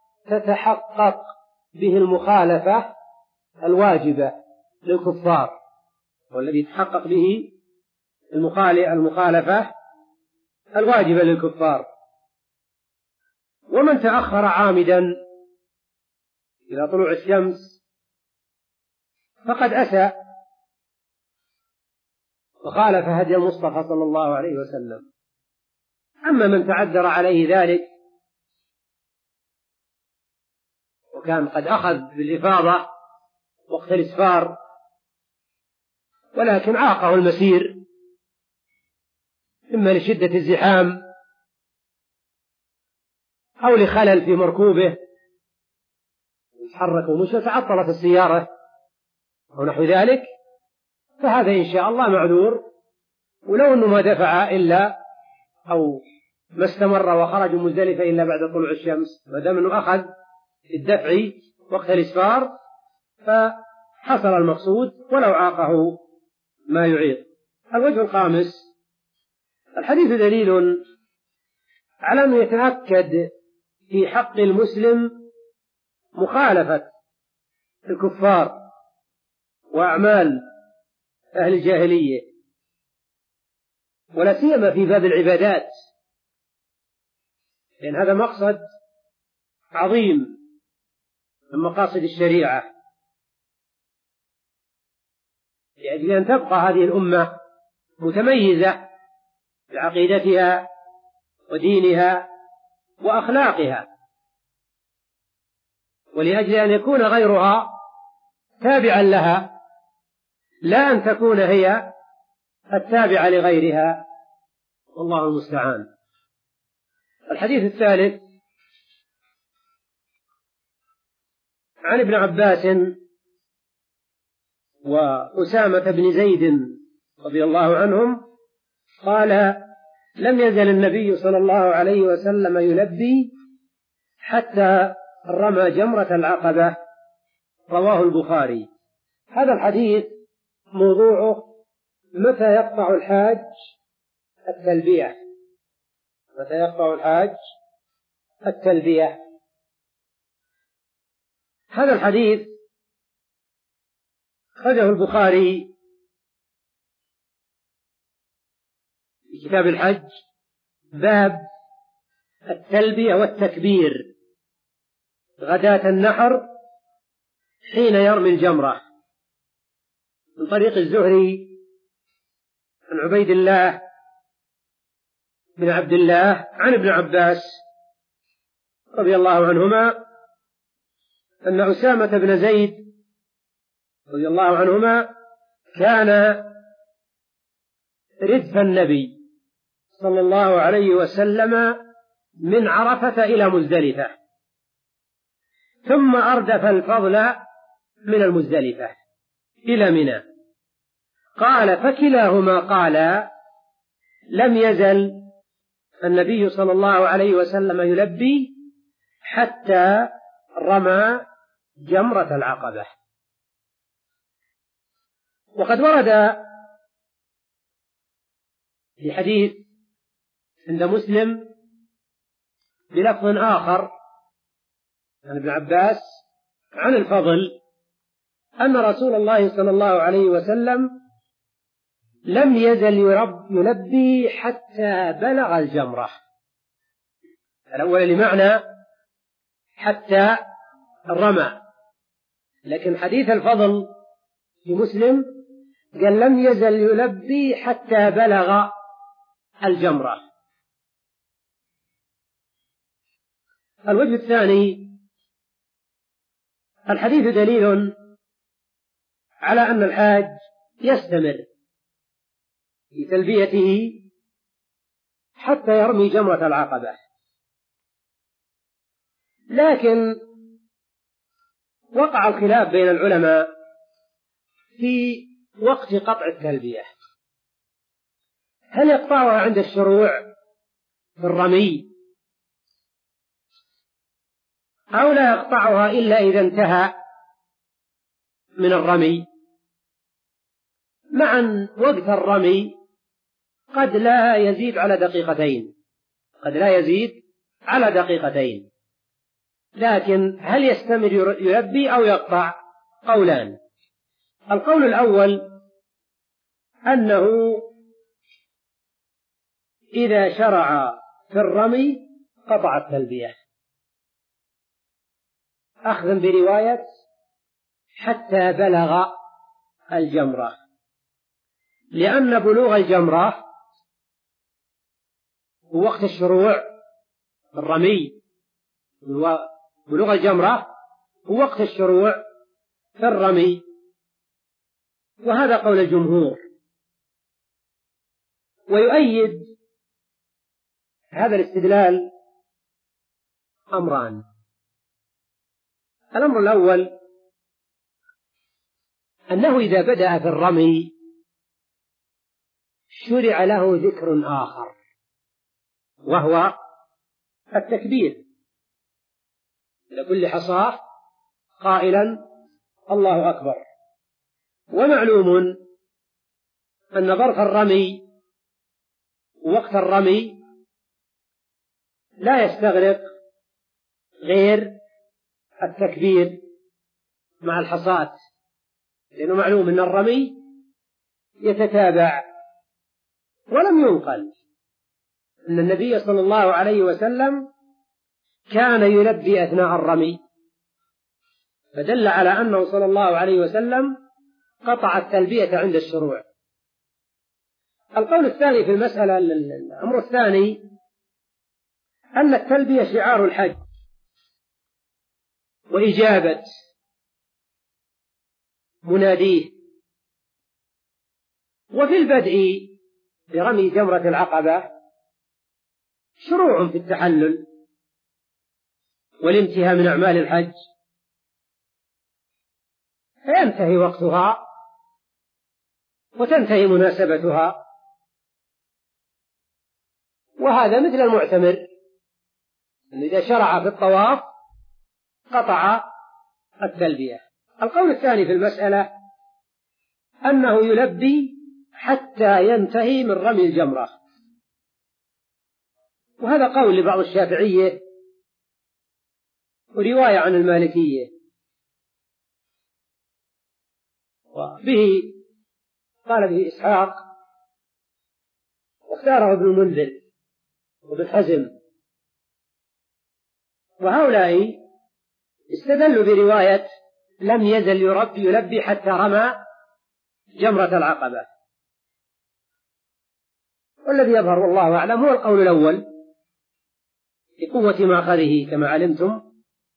تتحقق به المخالفة الواجبة للكفار، والذي تحقق به المخالفة الواجبة للكفار. ومن تأخر عامدا إلى طلوع الشمس فقد أسى وخالف هدي المصطفى صلى الله عليه وسلم. أما من تعذر عليه ذلك وكان قد أخذ بالإفاضة وقت الإسفار ولكن عاقه المسير إما لشدة الزحام أو لخلل في مركوبه يتحرك ومش تعطلت السيارة أو نحو ذلك، فهذا إن شاء الله معذور، ولو أنه ما دفع إلا أو ما استمر وخرج مزدلفة إلا بعد طلوع الشمس، ما دام أنه أخذ الدفع وقت الإسفار فحصل المقصود ولو عاقه ما يعيق. الوجه الخامس: الحديث دليل على أنه يتأكد في حق المسلم مخالفة الكفار وأعمال أهل الجاهلية، ولا سيما في باب العبادات، لأن هذا مقصد عظيم من مقاصد الشريعة، لأجل أن تبقى هذه الأمة متميزة بعقيدتها ودينها وأخلاقها، ولأجل أن يكون غيرها تابعا لها لا أن تكون هي التابعة لغيرها، والله المستعان. الحديث الثالث: عن ابن عباس وأسامة بن زيد رضي الله عنهم قال: لم يزل النبي صلى الله عليه وسلم يلبي حتى رمى جمرة العقبة، رواه البخاري. هذا الحديث موضوعه متى يقطع الحاج التلبية، متى يقطع الحاج التلبية. هذا الحديث خرجه البخاري في كتاب الحج، باب التلبية والتكبير غداة النحر حين يرمي الجمرة، من طريق الزهري عن عبيد الله بن عبد الله عن ابن عباس رضي الله عنهما أن أسامة بن زيد رضي الله عنهما كان ردف النبي صلى الله عليه وسلم من عرفة إلى مزدلفة، ثم أردف الفضل من المزدلفة إلى منى. قال: فكلاهما قال: لم يزل النبي صلى الله عليه وسلم يلبي حتى رمى جمرة العقبة. وقد ورد في حديث عند مسلم بلفظ آخر عن ابن عباس عن الفضل أن رسول الله صلى الله عليه وسلم لم يزل يلبي حتى بلغ الجمرة. الأول لمعنى حتى الرمى، لكن حديث الفضل في مسلم قال لم يزل يلبي حتى بلغ الجمرة. الوجه الثاني: الحديث دليل على أن الحاج يستمر في تلبيته حتى يرمي جمرة العقبة، لكن وقع الخلاف بين العلماء في وقت قطع التلبية، هل يقطعها عند الشروع في الرمي أو لا يقطعها إلا إذا انتهى من الرمي، مع أن وقت الرمي قد لا يزيد على دقيقتين، قد لا يزيد على دقيقتين، لكن هل يستمر يلبي أو يقطع؟ قولان. القول الأول أنه إذا شرع في الرمي قطع التلبية، أخذا برواية حتى بلغ الجمرة، لأن بلوغ الجمرة هو وقت الشروع الرمي، بلوغ الجمرة هو وقت الشروع في الرمي، وهذا قول الجمهور. ويؤيد هذا الاستدلال أمران: الأمر الأول أنه إذا بدأ في الرمي شرع له ذكر آخر وهو التكبير لكل حصاة قائلا الله أكبر. ومعلوم أن ظرف الرمي وقت الرمي لا يستغرق غير التكبير مع الحصاة، لأنه معلوم أن الرمي يتتابع. ولم ينقل أن النبي صلى الله عليه وسلم كان يلبي أثناء الرمي، فدل على أنه صلى الله عليه وسلم قطع التلبية عند الشروع. القول الثاني في المسألة، الأمر الثاني، أن التلبية شعار الحج وإجابة مناديه. وفي البدء برمي جمرة العقبة شروع في التحلل والانتهاء من أعمال الحج، فينتهي وقتها وتنتهي مناسبتها، وهذا مثل المعتمر أن إذا شرع في الطواف قطع التلبية. القول الثاني في المسألة أنه يلبي حتى ينتهي من رمي الجمرة، وهذا قول لبعض الشافعية ورواية عن المالكية، وبه قال به إسحاق واختاره ابن المنذر وابن حزم، وهؤلاء استدلوا برواية لم يزل يربي يلبي حتى رمى جمرة العقبة. والذي يظهر والله أعلم هو القول الأول لقوة مأخذه كما علمتم،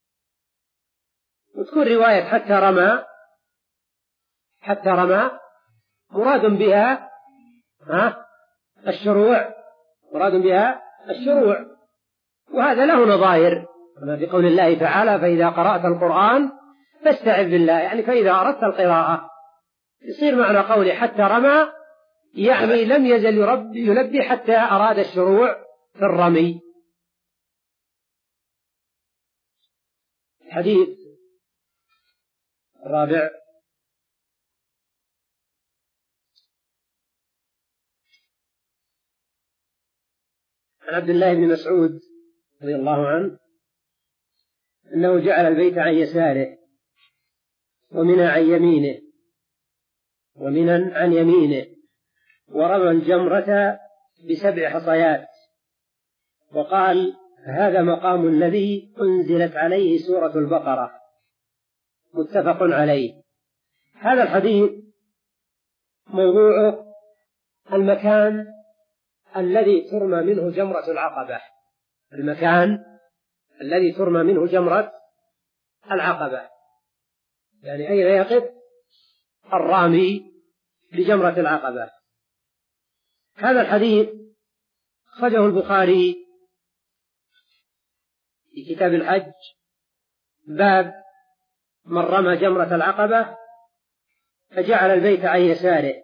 وتكون رواية حتى رمى حتى رمى مراد بها ها الشروع مراد بها الشروع وهذا له نظائر كما في قول الله تعالى فإذا قرأت القرآن فاستعذ بالله، يعني فإذا أردت القراءة. يصير معنى قوله حتى رمى يعني لم يزل يلبي حتى أراد الشروع في الرمي. الحديث الرابع عن عبد الله بن مسعود رضي الله عنه أنه جعل البيت عن يساره ومنى عن يمينه ومنى عن يمينه، ورمى الجمرة بسبع حصيات، وقال هذا مقام الذي أنزلت عليه سورة البقرة، متفق عليه. هذا الحديث موضوعه المكان الذي ترمى منه جمرة العقبة، المكان الذي ترمى منه جمرة العقبة، يعني أين يقف الرامي لجمرة العقبة. هذا الحديث أخرجه البخاري في كتاب الحج باب من رمى جمرة العقبة فجعل البيت عن يساره،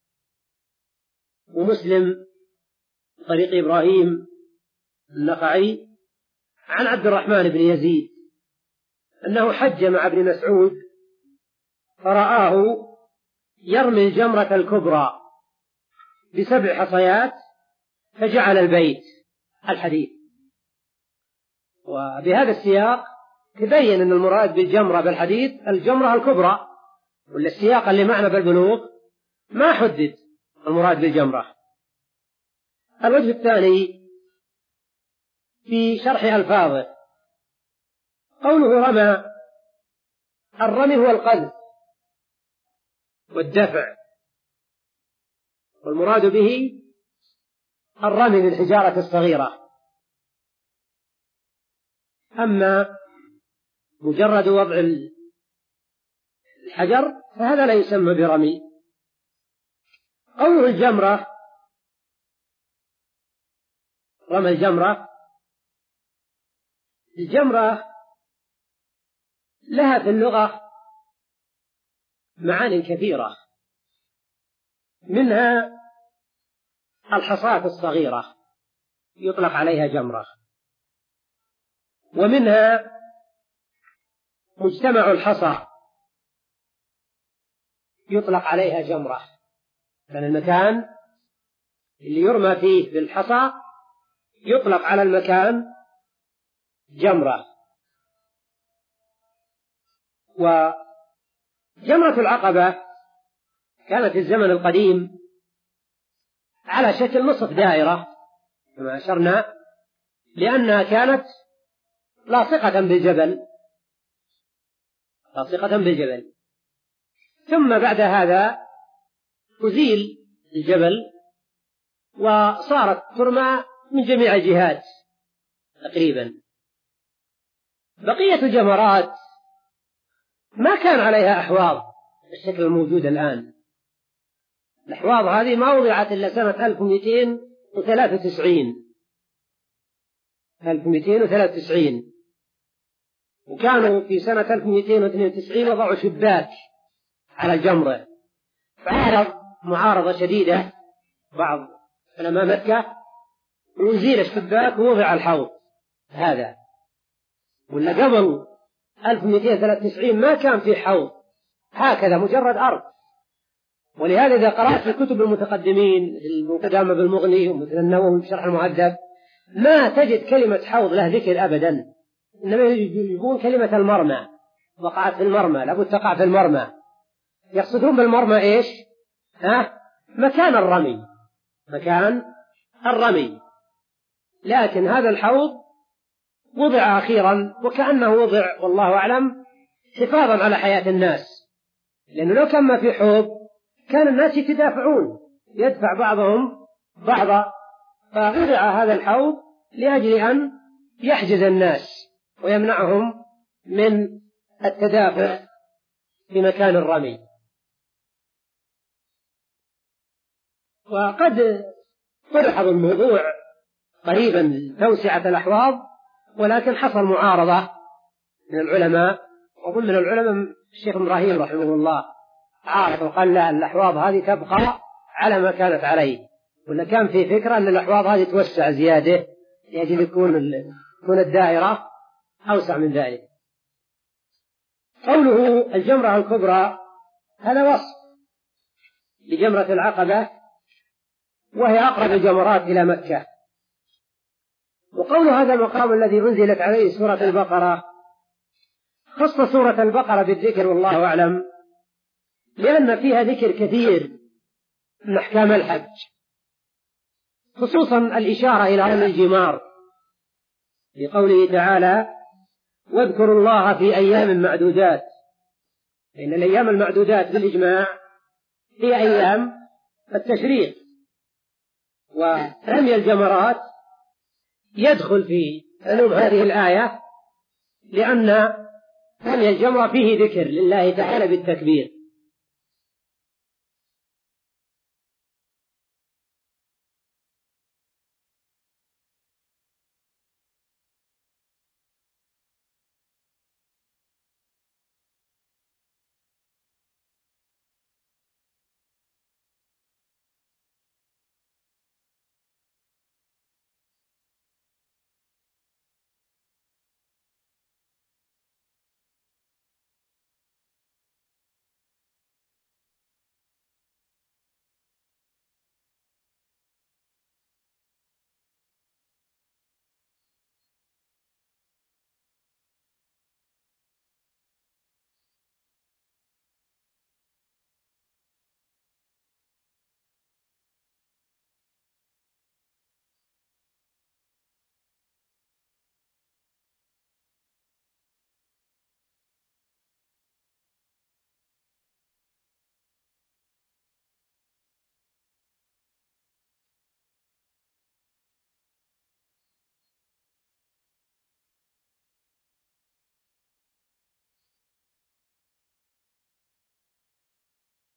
ومسلم طريق إبراهيم النخعي عن عبد الرحمن بن يزيد أنه حج مع ابن مسعود فرآه يرمي الجمرة الكبرى بسبع حصيات فجعل البيت. الحديث وبهذا السياق تبين أن المراد بالجمرة بالحديث الجمرة الكبرى، ولا السياق اللي معنا بالبلوغ ما حدد المراد بالجمرة. الوجه الثاني في شرح ألفاظه، قوله رمى، الرمي هو القذف والدفع، والمراد به الرمي بالحجارة الصغيرة. أما مجرد وضع الحجر فهذا لا يسمى برمي. قوله الجمرة، رمى الجمرة، الجمرة لها في اللغة معان كثيرة، منها الحصاة الصغيرة يطلق عليها جمرة، ومنها مجتمع الحصى يطلق عليها جمرة، لأن المكان اللي يرمى فيه بالحصى يطلق على المكان جمرة. وجمرة العقبة كانت في الزمن القديم على شكل نصف دائرة كما أشرنا، لأنها كانت لاصقة بالجبل لاصقة بالجبل ثم بعد هذا أزيل الجبل وصارت ترمى من جميع الجهات تقريبا. بقية الجمرات ما كان عليها أحواض بالشكل الموجود الآن. الأحواض هذه ما وضعت إلا سنة ألف ومئتين وثلاثة وتسعين ألف ومئتين وثلاثة وتسعين، وكانوا في سنة ألف ومئتين واثنين وتسعين وضعوا شباك على الجمرة، فعرض معارضة شديدة بعض علماء مكة وزيل الشباك ووضع الحوض هذا. ولا قبل ألف ومئتين وثلاثة وتسعين ما كان في حوض، هكذا مجرد أرض. ولهذا إذا قرأت في كتب المتقدمين المقدمة بالمغني ومثل النووي في شرح المهذب ما تجد كلمة حوض له ذكر أبدا، إنما يجيبون كلمة المرمى، وقعت في المرمى، لابد تقع في المرمى. يقصدون بالمرمى إيش؟ ها؟ مكان الرمي، مكان الرمي. لكن هذا الحوض وضع أخيرا وكأنه وضع والله أعلم حفاظا على حياة الناس، لأنه لو كان ما في حوض كان الناس يتدافعون، يدفع بعضهم بعضا، فوضع هذا الحوض لأجل أن يحجز الناس ويمنعهم من التدافع في مكان الرمي. وقد تلحظ الموضوع قريبا توسعة الأحواض، ولكن حصل معارضة من العلماء، وظل من العلماء الشيخ إبراهيم رحمه الله عارض وقال لا، الأحواض هذه تبقى على ما كانت عليه، ولا كان في فكرة أن الأحواض هذه توسع زيادة يجب يكون تكون الدائرة أوسع من ذلك. قوله الجمرة الكبرى هذا وصف لجمرة العقبة، وهي أقرب الجمرات إلى مكة. وقول هذا المقام الذي أنزلت عليه سورة البقرة، خص سورة البقرة بالذكر والله أعلم، لأن فيها ذكر كثير من أحكام الحج، خصوصا الإشارة إلى رمي الجمار في قوله تعالى واذكروا الله في أيام معدودات، فإن الأيام المعدودات بالإجماع هي أيام التشريق، ورمي الجمرات يدخل في علوم هذه الآية، لأن رمي الجمرة فيه ذكر لله تعالى بالتكبير،